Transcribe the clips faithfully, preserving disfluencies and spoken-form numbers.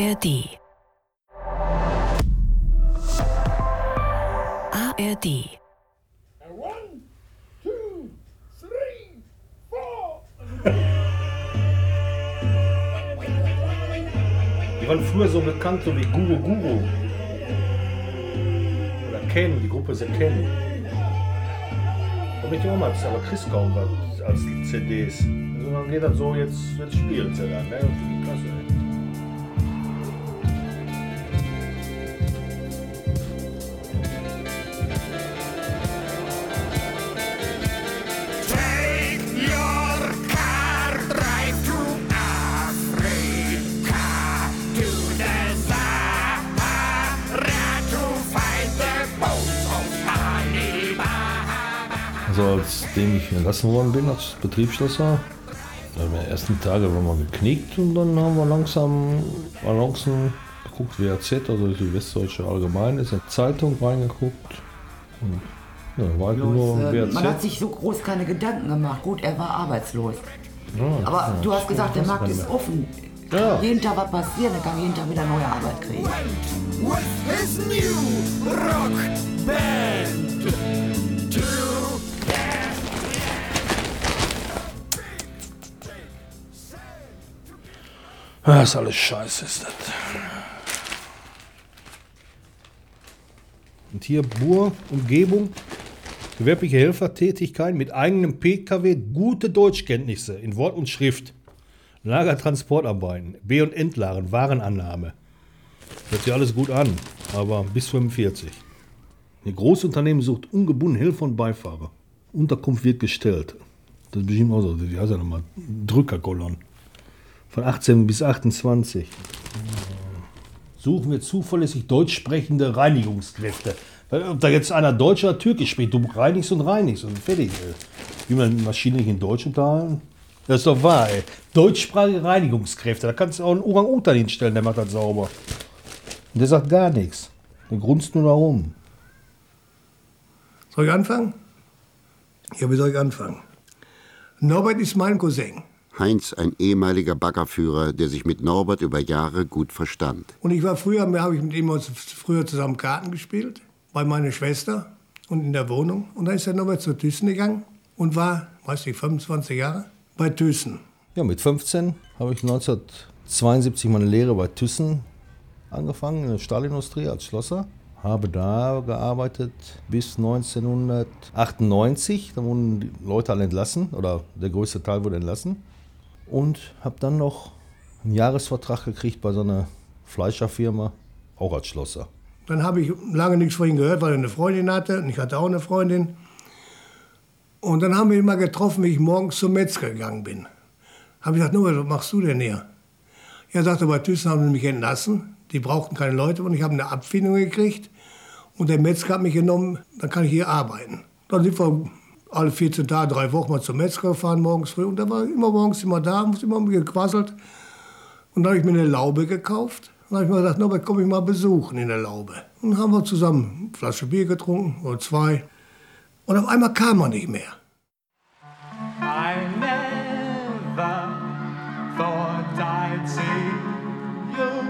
R D. A R D. One, two, three, four. Die waren früher so bekannt, so wie Guru Guru. Oder Ken, die Gruppe The Ken. Da bin ich auch mal, aber kriegst kaum was als C Ds. Also dann geht das so, jetzt wird spielen sie dann, ne? Das ist klasse, ey. Also als ich entlassen worden bin als Betriebsschlosser, in den ersten Tagen waren wir geknickt und dann haben wir langsam Annoncen geguckt, W A Z, also die Westdeutsche Allgemeine, ist in die Zeitung reingeguckt und ja, war Bloß, nur äh, W A Z. Man hat sich so groß keine Gedanken gemacht. Gut, er war arbeitslos. Ja, Aber ja, du hast gesagt, der Markt ist offen. Ja. Jeden Tag was passieren, er kann jeden Tag wieder neue Arbeit kriegen. With his new rock band. Das ist alles scheiße, ist das. Und hier Bur, Umgebung, gewerbliche Helfertätigkeit mit eigenem P K W, gute Deutschkenntnisse in Wort und Schrift, Lagertransportarbeiten, B- und Entlagen, Warenannahme. Hört sich alles gut an, aber bis fünfundvierzig. Ein Großunternehmen sucht ungebunden Helfer und Beifahrer. Unterkunft wird gestellt. Das ist bestimmt auch so, wie heißt das nochmal? Drückerkolonn. Von achtzehn bis achtundzwanzig. Suchen wir zuverlässig deutsch sprechende Reinigungskräfte. Ob da jetzt einer Deutsch oder Türkisch spricht, du reinigst und reinigst und fertig. Ey. Wie man eine Maschine nicht in Deutsch unterhalten? Das ist doch wahr, ey. Deutschsprachige Reinigungskräfte. Da kannst du auch einen Orang-Utan hinstellen, der macht das sauber. Und der sagt gar nichts. Der grunzt nur da rum. Soll ich anfangen? Ja, wie soll ich anfangen? Norbert ist mein Cousin. Heinz, ein ehemaliger Baggerführer, der sich mit Norbert über Jahre gut verstand. Und ich war früher, habe ich mit ihm früher zusammen Karten gespielt, bei meiner Schwester und in der Wohnung. Und dann ist der Norbert zu Thyssen gegangen und war, weiß nicht, fünfundzwanzig Jahre, bei Thyssen. Ja, mit fünfzehn habe ich neunzehnhundertzweiundsiebzig meine Lehre bei Thyssen angefangen, in der Stahlindustrie als Schlosser. Habe da gearbeitet bis neunzehnhundertachtundneunzig. Da wurden die Leute alle entlassen, oder der größte Teil wurde entlassen. Und habe dann noch einen Jahresvertrag gekriegt bei so einer Fleischerfirma, auch als Schlosser. Dann habe ich lange nichts von ihm gehört, weil er eine Freundin hatte und ich hatte auch eine Freundin. Und dann haben wir ihn mal getroffen, wie ich morgens zum Metzger gegangen bin. Habe ich gesagt, Norbert, was machst du denn hier? Er sagte, bei Thyssen haben sie mich entlassen. Die brauchten keine Leute und ich habe eine Abfindung gekriegt. Und der Metzger hat mich genommen, dann kann ich hier arbeiten. Dann sind wir alle vierzehn Tage, drei Wochen mal zum Metzger gefahren, morgens früh. Und da war immer morgens immer da, muss immer gequasselt. Und dann habe ich mir eine Laube gekauft. Dann habe ich mir gedacht, Norbert, komm ich mal besuchen in der Laube. Und dann haben wir zusammen eine Flasche Bier getrunken, oder zwei. Und auf einmal kam er nicht mehr. I never thought I'd see you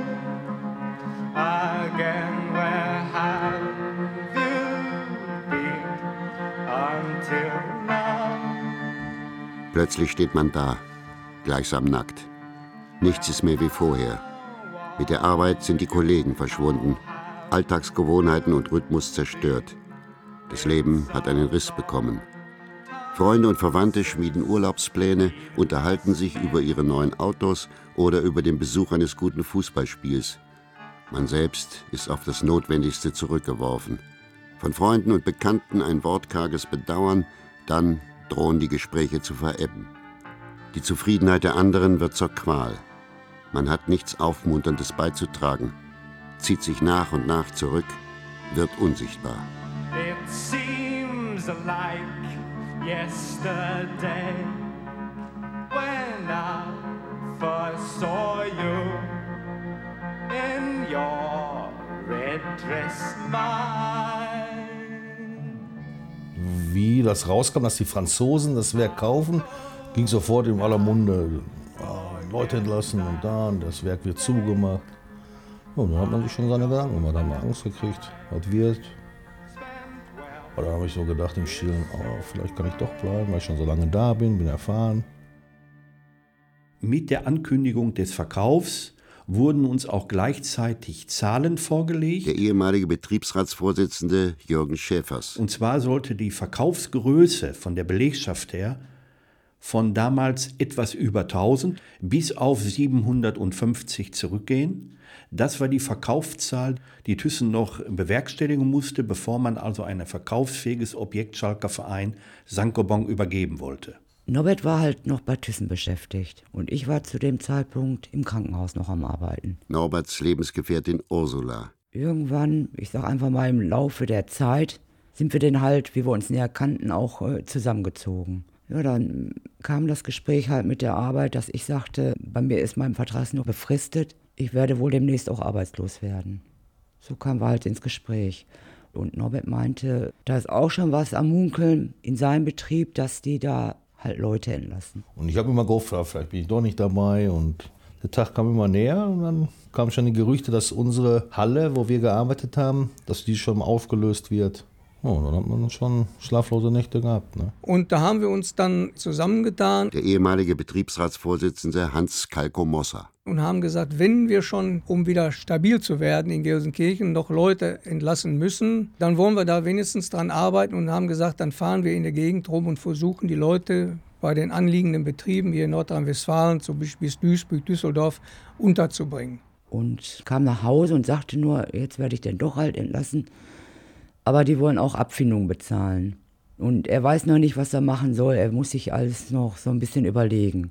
again. Where have you been until now? Plötzlich steht man da, gleichsam nackt. Nichts ist mehr wie vorher. Mit der Arbeit sind die Kollegen verschwunden, Alltagsgewohnheiten und Rhythmus zerstört. Das Leben hat einen Riss bekommen. Freunde und Verwandte schmieden Urlaubspläne, unterhalten sich über ihre neuen Autos oder über den Besuch eines guten Fußballspiels. Man selbst ist auf das Notwendigste zurückgeworfen. Von Freunden und Bekannten ein wortkarges Bedauern, dann drohen die Gespräche zu verebben. Die Zufriedenheit der anderen wird zur Qual. Man hat nichts Aufmunterndes beizutragen, zieht sich nach und nach zurück, wird unsichtbar. It seems like yesterday when I first saw you in your red dress, mine. Wie das rauskam, dass die Franzosen das Werk kaufen, ging sofort in aller Munde, ah, Leute entlassen und da, und das Werk wird zugemacht. Und dann hat man sich schon seine Gedanken gemacht, dann hat man Angst gekriegt, was wird. Aber dann habe ich so gedacht im Stillen, oh, vielleicht kann ich doch bleiben, weil ich schon so lange da bin, bin erfahren. Mit der Ankündigung des Verkaufs wurden uns auch gleichzeitig Zahlen vorgelegt. Der ehemalige Betriebsratsvorsitzende Jürgen Schäfers. Und zwar sollte die Verkaufsgröße von der Belegschaft her von damals etwas über tausend bis auf siebenhundertfünfzig zurückgehen. Das war die Verkaufszahl, die Thyssen noch bewerkstelligen musste, bevor man also ein verkaufsfähiges Objekt Schalker Verein Saint-Gobain übergeben wollte. Norbert war halt noch bei Thyssen beschäftigt und ich war zu dem Zeitpunkt im Krankenhaus noch am Arbeiten. Norberts Lebensgefährtin Ursula. Irgendwann, ich sag einfach mal im Laufe der Zeit, sind wir dann halt, wie wir uns näher kannten, auch äh, zusammengezogen. Ja, dann kam das Gespräch halt mit der Arbeit, dass ich sagte, bei mir ist mein Vertrag noch befristet, ich werde wohl demnächst auch arbeitslos werden. So kamen wir halt ins Gespräch. Und Norbert meinte, da ist auch schon was am Munkeln in seinem Betrieb, dass die da halt Leute entlassen. Und ich habe immer gehofft, vielleicht bin ich doch nicht dabei. Und der Tag kam immer näher und dann kamen schon die Gerüchte, dass unsere Halle, wo wir gearbeitet haben, dass die schon aufgelöst wird. Oh, dann hat man schon schlaflose Nächte gehabt. Ne? Und da haben wir uns dann zusammengetan. Der ehemalige Betriebsratsvorsitzende Hans Kalko-Mosser. Und haben gesagt, wenn wir schon, um wieder stabil zu werden in Gelsenkirchen, noch Leute entlassen müssen, dann wollen wir da wenigstens dran arbeiten und haben gesagt, dann fahren wir in der Gegend rum und versuchen die Leute bei den anliegenden Betrieben hier in Nordrhein-Westfalen, zum Beispiel Duisburg, Düsseldorf, unterzubringen. Und kam nach Hause und sagte nur, jetzt werde ich denn doch halt entlassen. Aber die wollen auch Abfindungen bezahlen. Und er weiß noch nicht, was er machen soll. Er muss sich alles noch so ein bisschen überlegen.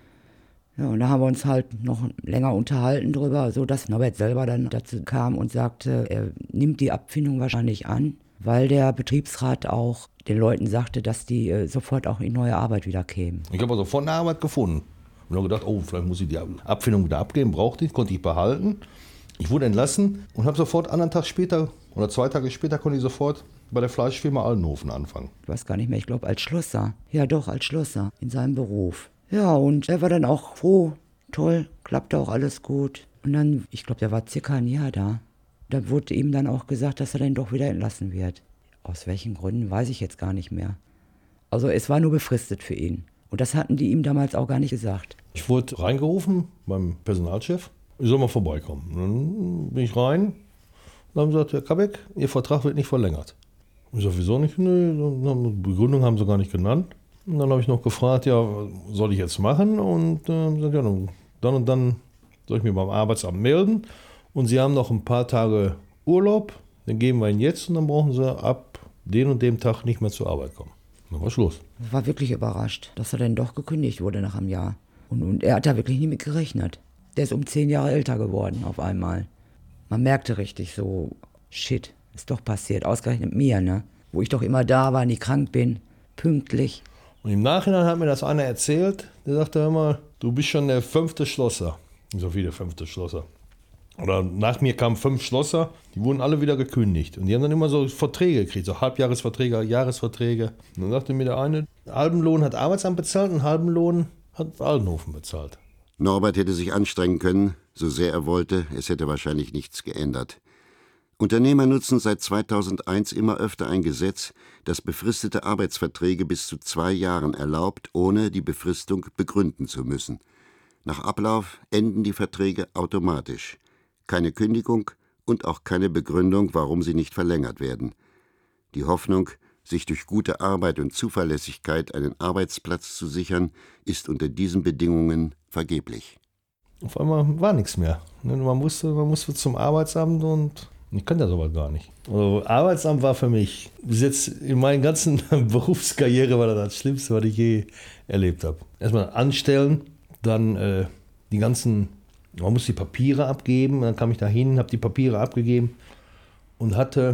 Ja, und da haben wir uns halt noch länger unterhalten drüber, so dass Norbert selber dann dazu kam und sagte, er nimmt die Abfindung wahrscheinlich an, weil der Betriebsrat auch den Leuten sagte, dass die äh, sofort auch in neue Arbeit wieder kämen. Ich habe sofort eine Arbeit gefunden. Und habe gedacht, oh, vielleicht muss ich die Abfindung wieder abgeben, brauchte ich, konnte ich behalten. Ich wurde entlassen und habe sofort einen Tag später oder zwei Tage später konnte ich sofort bei der Fleischfirma Aldenhofen anfangen. Ich weiß gar nicht mehr, ich glaube als Schlosser. Ja doch, als Schlosser in seinem Beruf. Ja, und er war dann auch froh, toll, klappte auch alles gut. Und dann, ich glaube, der war circa ein Jahr da. Da wurde ihm dann auch gesagt, dass er dann doch wieder entlassen wird. Aus welchen Gründen, weiß ich jetzt gar nicht mehr. Also es war nur befristet für ihn. Und das hatten die ihm damals auch gar nicht gesagt. Ich wurde reingerufen beim Personalchef, ich soll mal vorbeikommen. Dann bin ich rein und haben gesagt, Herr Kabeck, Ihr Vertrag wird nicht verlängert. Ich sage, wieso nicht? Nö, Begründung haben sie gar nicht genannt. Und dann habe ich noch gefragt, ja, was soll ich jetzt machen? Und äh, gesagt, ja, dann und dann soll ich mich beim Arbeitsamt melden. Und sie haben noch ein paar Tage Urlaub, den geben wir ihnen jetzt und dann brauchen sie ab den und dem Tag nicht mehr zur Arbeit kommen. Dann war Schluss. Ich war wirklich überrascht, dass er dann doch gekündigt wurde nach einem Jahr. Und, und er hat da wirklich nicht mit gerechnet. Der ist um zehn Jahre älter geworden auf einmal. Man merkte richtig so, shit, ist doch passiert, ausgerechnet mir, ne? Wo ich doch immer da war, nie krank bin, pünktlich. Und im Nachhinein hat mir das einer erzählt, der sagte immer, du bist schon der fünfte Schlosser. So wie der fünfte Schlosser. Oder nach mir kamen fünf Schlosser, die wurden alle wieder gekündigt. Und die haben dann immer so Verträge gekriegt, so Halbjahresverträge, Jahresverträge. Und dann sagte mir der eine, einen halben Lohn hat Arbeitsamt bezahlt, einen halben Lohn hat Aldenhofen bezahlt. Norbert hätte sich anstrengen können, so sehr er wollte, es hätte wahrscheinlich nichts geändert. Unternehmer nutzen seit zweitausendeins immer öfter ein Gesetz, das befristete Arbeitsverträge bis zu zwei Jahren erlaubt, ohne die Befristung begründen zu müssen. Nach Ablauf enden die Verträge automatisch. Keine Kündigung und auch keine Begründung, warum sie nicht verlängert werden. Die Hoffnung, sich durch gute Arbeit und Zuverlässigkeit einen Arbeitsplatz zu sichern, ist unter diesen Bedingungen vergeblich. Auf einmal war nichts mehr. Man musste, man musste zum Arbeitsamt und ich kannte das aber gar nicht. Also Arbeitsamt war für mich, bis jetzt in meiner ganzen Berufskarriere war das das Schlimmste, was ich je erlebt habe. Erstmal anstellen, dann äh, die ganzen, man muss die Papiere abgeben, dann kam ich da hin, habe die Papiere abgegeben und hatte,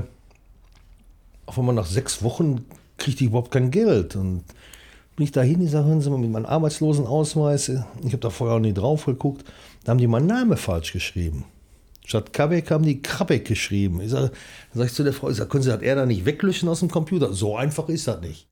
auf einmal nach sechs Wochen kriegte ich überhaupt kein Geld. Und bin ich da hin, ich sage, hören Sie mal, mit meinem Arbeitslosenausweis, ich habe da vorher auch nie drauf geguckt, da haben die meinen Namen falsch geschrieben. Statt Kabeck haben die Krabeck geschrieben. Ich sage, dann sage ich zu der Frau, ich sage, können Sie das eher da nicht weglöschen aus dem Computer? So einfach ist das nicht.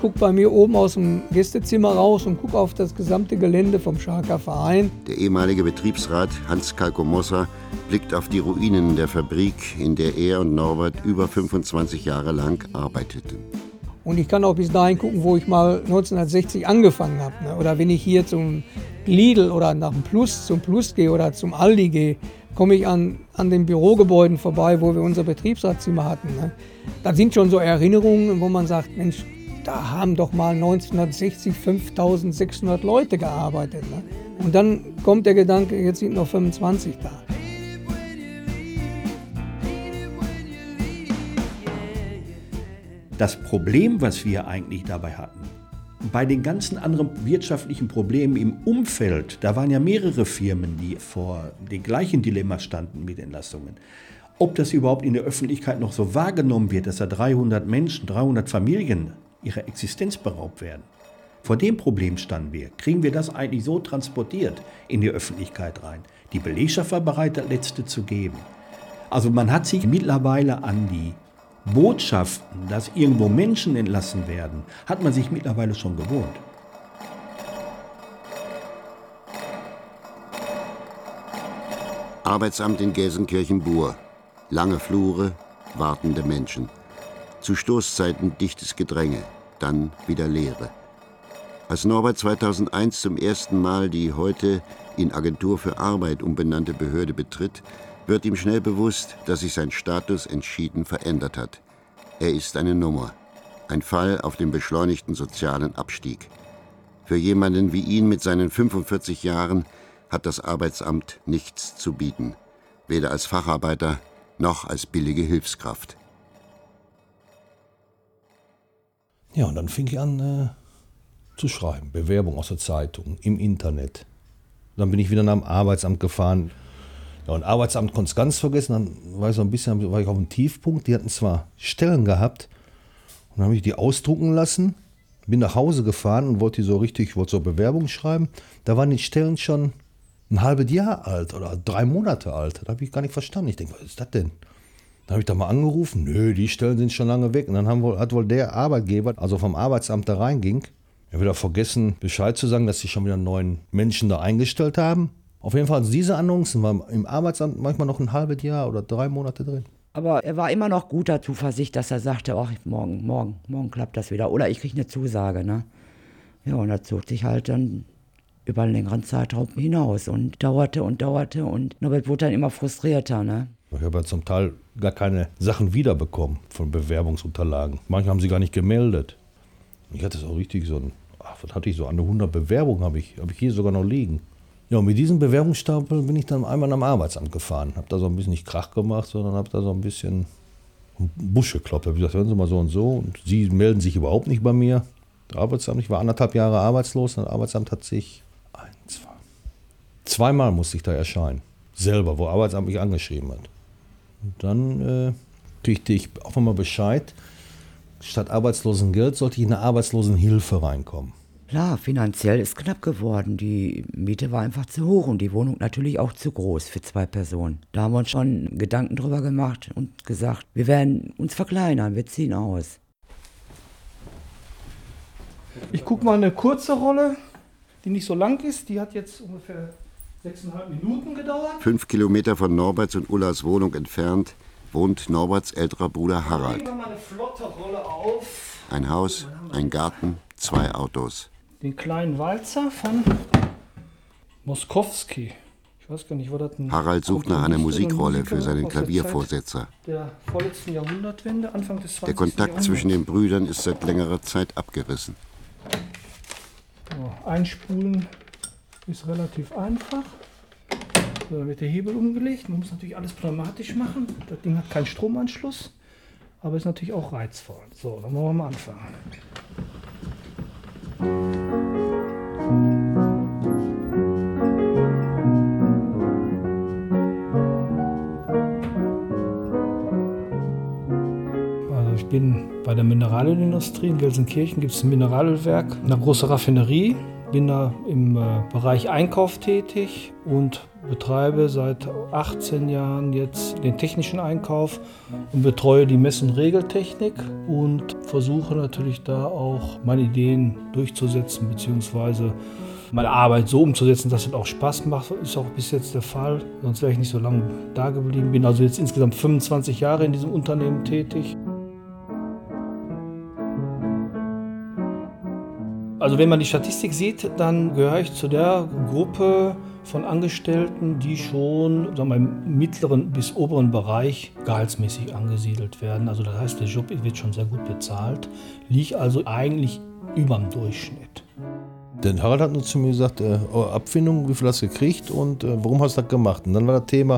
gucke bei mir oben aus dem Gästezimmer raus und gucke auf das gesamte Gelände vom Scharker Verein. Der ehemalige Betriebsrat Hans Kalkomossa blickt auf die Ruinen der Fabrik, in der er und Norbert über fünfundzwanzig Jahre lang arbeiteten. Und ich kann auch bis dahin gucken, wo ich mal neunzehnhundertsechzig angefangen habe. Ne? Oder wenn ich hier zum Lidl oder nach dem Plus, zum Plus gehe oder zum Aldi gehe, komme ich an, an den Bürogebäuden vorbei, wo wir unser Betriebsratszimmer hatten. Ne? Das sind schon so Erinnerungen, wo man sagt, Mensch, da haben doch mal neunzehnhundertsechzig fünftausendsechshundert Leute gearbeitet. Ne? Und dann kommt der Gedanke, jetzt sind noch fünfundzwanzig da. Das Problem, was wir eigentlich dabei hatten, bei den ganzen anderen wirtschaftlichen Problemen im Umfeld, da waren ja mehrere Firmen, die vor dem gleichen Dilemma standen mit Entlassungen. Ob das überhaupt in der Öffentlichkeit noch so wahrgenommen wird, dass da dreihundert Menschen, dreihundert Familien ihrer Existenz beraubt werden. Vor dem Problem standen wir. Kriegen wir das eigentlich so transportiert in die Öffentlichkeit rein? Die Belegschaft war bereit, das Letzte zu geben. Also man hat sich mittlerweile an die Botschaften, dass irgendwo Menschen entlassen werden, hat man sich mittlerweile schon gewohnt. Arbeitsamt in Gelsenkirchen-Bur. Lange Flure, wartende Menschen. Zu Stoßzeiten dichtes Gedränge, dann wieder Leere. Als Norbert zweitausendeins zum ersten Mal die heute in Agentur für Arbeit umbenannte Behörde betritt, wird ihm schnell bewusst, dass sich sein Status entschieden verändert hat. Er ist eine Nummer, ein Fall auf dem beschleunigten sozialen Abstieg. Für jemanden wie ihn mit seinen fünfundvierzig Jahren hat das Arbeitsamt nichts zu bieten, weder als Facharbeiter noch als billige Hilfskraft. Ja, und dann fing ich an äh, zu schreiben, Bewerbung aus der Zeitung, im Internet. Dann bin ich wieder nach dem Arbeitsamt gefahren. Ja, und Arbeitsamt konnte es ganz vergessen, dann war ich so ein bisschen war ich auf dem Tiefpunkt. Die hatten zwar Stellen gehabt, und dann habe ich die ausdrucken lassen, bin nach Hause gefahren und wollte die so richtig, ich wollte so Bewerbung schreiben. Da waren die Stellen schon ein halbes Jahr alt oder drei Monate alt. Das habe ich gar nicht verstanden. Ich denke, was ist das denn? Dann habe ich da mal angerufen, nö, die Stellen sind schon lange weg. Und dann haben wohl, hat wohl der Arbeitgeber, also vom Arbeitsamt da reinging, ja wieder vergessen, Bescheid zu sagen, dass sie schon wieder einen neuen Menschen da eingestellt haben. Auf jeden Fall, also diese Annoncen waren im Arbeitsamt manchmal noch ein halbes Jahr oder drei Monate drin. Aber er war immer noch guter Zuversicht, dass er sagte, ach, morgen, morgen, morgen klappt das wieder. Oder ich kriege eine Zusage, ne? Ja, und das zog sich halt dann über einen längeren Zeitraum hinaus und dauerte und dauerte. Und Norbert wurde dann immer frustrierter, ne? Ich habe ja zum Teil gar keine Sachen wiederbekommen von Bewerbungsunterlagen. Manche haben sie gar nicht gemeldet. Ich hatte es auch richtig so ein, ach, was hatte ich so, an hundert Bewerbungen habe ich, hab ich hier sogar noch liegen. Ja, und mit diesem Bewerbungsstapel bin ich dann einmal am Arbeitsamt gefahren. Habe da so ein bisschen nicht Krach gemacht, sondern habe da so ein bisschen Busch geklopft. Habe gesagt, hören Sie mal so und so. Und Sie melden sich überhaupt nicht bei mir. Das Arbeitsamt, ich war anderthalb Jahre arbeitslos und das Arbeitsamt hat sich ein, zwei, zweimal musste ich da erscheinen. Selber, wo Arbeitsamt mich angeschrieben hat. Und dann äh, kriegte ich auch mal Bescheid, statt Arbeitslosengeld sollte ich in eine Arbeitslosenhilfe reinkommen. Klar, finanziell ist knapp geworden. Die Miete war einfach zu hoch und die Wohnung natürlich auch zu groß für zwei Personen. Da haben wir uns schon Gedanken drüber gemacht und gesagt, wir werden uns verkleinern, wir ziehen aus. Ich gucke mal eine kurze Rolle, die nicht so lang ist. Die hat jetzt ungefähr sechseinhalb Minuten gedauert. Fünf Kilometer von Norberts und Ullas Wohnung entfernt wohnt Norberts älterer Bruder Harald. Legen wir mal eine flotte Rolle auf. Ein Haus, ein Garten, zwei Autos. Den kleinen Walzer von Moskowski. Ich weiß gar nicht, wo das ein Harald sucht nach einer Musikrolle für seinen Klaviervorsetzer. Der vorletzten Jahrhundertwende, Anfang des zwanzigsten Der Kontakt zwischen den Brüdern ist seit längerer Zeit abgerissen. So, einspulen ist relativ einfach. So, dann wird der Hebel umgelegt. Man muss natürlich alles pneumatisch machen. Das Ding hat keinen Stromanschluss, aber ist natürlich auch reizvoll. So, dann wollen wir mal anfangen. Also ich bin bei der Mineralölindustrie in Gelsenkirchen, gibt es ein Mineralölwerk, eine große Raffinerie. Bin da im äh, Bereich Einkauf tätig und betreibe seit achtzehn Jahren jetzt den technischen Einkauf und betreue die Mess- und Regeltechnik und versuche natürlich da auch meine Ideen durchzusetzen bzw. meine Arbeit so umzusetzen, dass es auch Spaß macht. Ist auch bis jetzt der Fall, sonst wäre ich nicht so lange da geblieben. Bin also jetzt insgesamt fünfundzwanzig Jahre in diesem Unternehmen tätig. Also wenn man die Statistik sieht, dann gehöre ich zu der Gruppe von Angestellten, die schon sagen wir, im mittleren bis oberen Bereich gehaltsmäßig angesiedelt werden. Also das heißt, der Job wird schon sehr gut bezahlt, liegt also eigentlich über dem Durchschnitt. Denn Harald hat nur zu mir gesagt, äh, Abfindung, wie viel hast du gekriegt und äh, warum hast du das gemacht? Und dann war das Thema,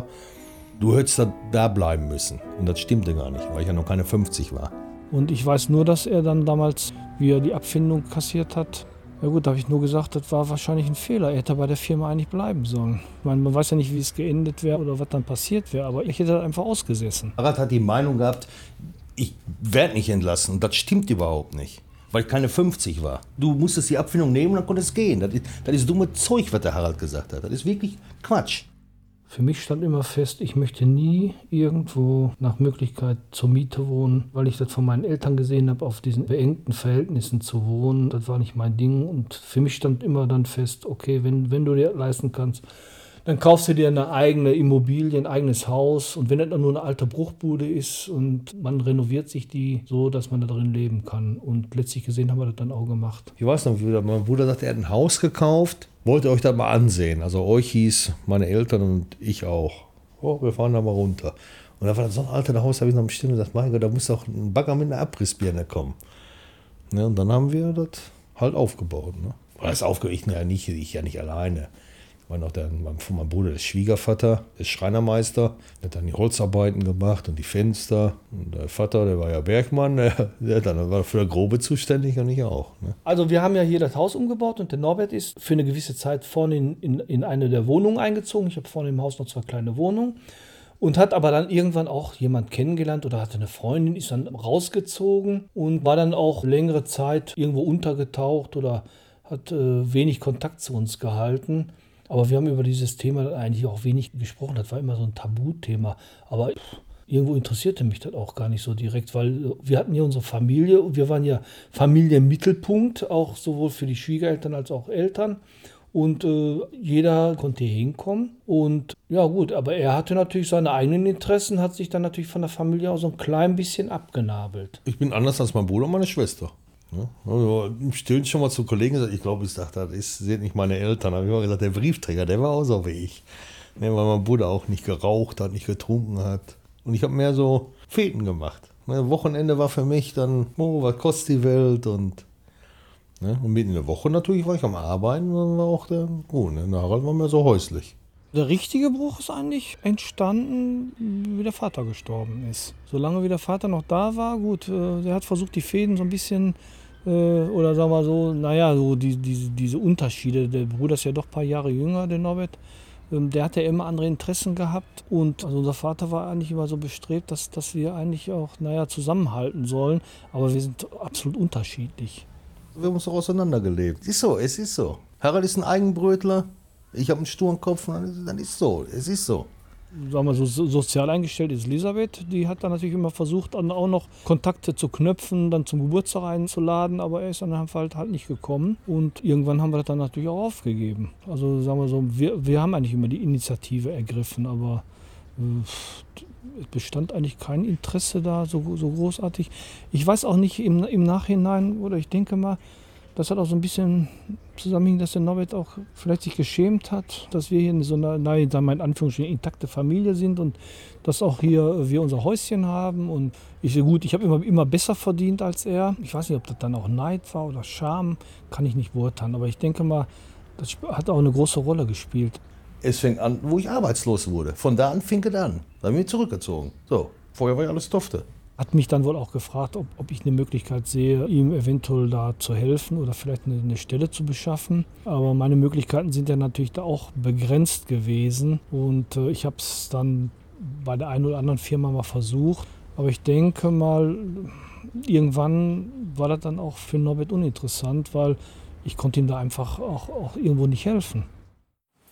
du hättest da, da bleiben müssen. Und das stimmte gar nicht, weil ich ja noch keine fünfzig war. Und ich weiß nur, dass er dann damals, wie er die Abfindung kassiert hat, ja gut, da habe ich nur gesagt, das war wahrscheinlich ein Fehler. Er hätte bei der Firma eigentlich bleiben sollen. Ich meine, man weiß ja nicht, wie es geendet wäre oder was dann passiert wäre, aber ich hätte das einfach ausgesessen. Harald hat die Meinung gehabt, ich werde nicht entlassen. Und das stimmt überhaupt nicht, weil ich keine fünfzig war. Du musstest die Abfindung nehmen und dann konntest es gehen. Das ist, das ist dumme Zeug, was der Harald gesagt hat. Das ist wirklich Quatsch. Für mich stand immer fest, ich möchte nie irgendwo nach Möglichkeit zur Miete wohnen, weil ich das von meinen Eltern gesehen habe, auf diesen beengten Verhältnissen zu wohnen. Das war nicht mein Ding und für mich stand immer dann fest, okay, wenn, wenn du dir das leisten kannst, dann kaufst du dir eine eigene Immobilie, ein eigenes Haus und wenn das nur eine alte Bruchbude ist und man renoviert sich die so, dass man da drin leben kann. Und letztlich gesehen haben wir das dann auch gemacht. Ich weiß noch, wie mein Bruder sagte, er hat ein Haus gekauft. Wollt ihr euch das mal ansehen? Also euch hieß, meine Eltern und ich auch. Oh, wir fahren da mal runter. Und da war das so ein altes Haus, da habe ich noch bestimmt gesagt, mein Gott, da muss doch ein Bagger mit einer Abrissbirne kommen. Ja, und dann haben wir das halt aufgebaut. Ne? Oder das aufgebaut, ich ja nicht, ich ja nicht alleine. Ich war noch der, von meinem Bruder, der Schwiegervater, der Schreinermeister, der hat dann die Holzarbeiten gemacht und die Fenster. Und der Vater, der war ja Bergmann, der, der dann war für das Grobe zuständig und ich auch. Ne? Also wir haben ja hier das Haus umgebaut und der Norbert ist für eine gewisse Zeit vorne in, in, in eine der Wohnungen eingezogen. Ich habe vorne im Haus noch zwei kleine Wohnungen. Und hat aber dann irgendwann auch jemand kennengelernt oder hatte eine Freundin, ist dann rausgezogen und war dann auch längere Zeit irgendwo untergetaucht oder hat äh, wenig Kontakt zu uns gehalten. Aber wir haben über dieses Thema eigentlich auch wenig gesprochen. Das war immer so ein Tabuthema. Aber pff, irgendwo interessierte mich das auch gar nicht so direkt, weil wir hatten ja unsere Familie und wir waren ja Familienmittelpunkt, auch sowohl für die Schwiegereltern als auch Eltern. Und äh, jeder konnte hier hinkommen. Und ja gut, aber er hatte natürlich seine eigenen Interessen, hat sich dann natürlich von der Familie auch so ein klein bisschen abgenabelt. Ich bin anders als mein Bruder und meine Schwester. Ja, also im Stillen schon mal zu Kollegen gesagt, ich glaube, ich dachte, das sind nicht meine Eltern. Da habe ich immer gesagt, der Briefträger, der war auch so wie ich. Ja, weil mein Bruder auch nicht geraucht hat, nicht getrunken hat. Und ich habe mehr so Feten gemacht. Ja, Wochenende war für mich dann, oh, was kostet die Welt? Und, ja, und mitten in der Woche natürlich war ich am Arbeiten und dann war auch der, oh, ne, der Harald war mehr so häuslich. Der richtige Bruch ist eigentlich entstanden, wie der Vater gestorben ist. Solange wie der Vater noch da war, gut, äh, der hat versucht, die Fäden so ein bisschen, äh, oder sagen wir so, naja, so die, die, diese Unterschiede. Der Bruder ist ja doch ein paar Jahre jünger, der Norbert. Ähm, der hat ja immer andere Interessen gehabt. Und also unser Vater war eigentlich immer so bestrebt, dass, dass wir eigentlich auch, naja, zusammenhalten sollen. Aber wir sind absolut unterschiedlich. Wir haben uns doch auseinandergelebt. Es ist so, es ist so. Harald ist ein Eigenbrötler. Ich habe einen sturen Kopf, dann ist es so, es ist so. Sagen wir so, sozial eingestellt ist Elisabeth, die hat dann natürlich immer versucht, dann auch noch Kontakte zu knüpfen, dann zum Geburtstag einzuladen, aber er ist dann halt, halt nicht gekommen und irgendwann haben wir das dann natürlich auch aufgegeben. Also sagen wir so, wir, wir haben eigentlich immer die Initiative ergriffen, aber äh, es bestand eigentlich kein Interesse da so, so großartig. Ich weiß auch nicht im, im Nachhinein, oder ich denke mal, das hat auch so ein bisschen zusammenhängt, dass der Norbert auch vielleicht sich geschämt hat, dass wir hier in so einer, nein, sagen wir in Anführungsstrichen, intakte Familie sind und dass auch hier wir unser Häuschen haben. Und ich sehe gut, ich habe immer, immer besser verdient als er. Ich weiß nicht, ob das dann auch Neid war oder Scham, kann ich nicht beurteilen. Aber ich denke mal, das hat auch eine große Rolle gespielt. Es fängt an, wo ich arbeitslos wurde. Von da an fing es an. Da bin ich zurückgezogen. So, vorher war ja alles Tofte. Hat mich dann wohl auch gefragt, ob, ob ich eine Möglichkeit sehe, ihm eventuell da zu helfen oder vielleicht eine, eine Stelle zu beschaffen. Aber meine Möglichkeiten sind ja natürlich da auch begrenzt gewesen. Und äh, ich habe es dann bei der einen oder anderen Firma mal versucht. Aber ich denke mal, irgendwann war das dann auch für Norbert uninteressant, weil ich konnte ihm da einfach auch, auch irgendwo nicht helfen.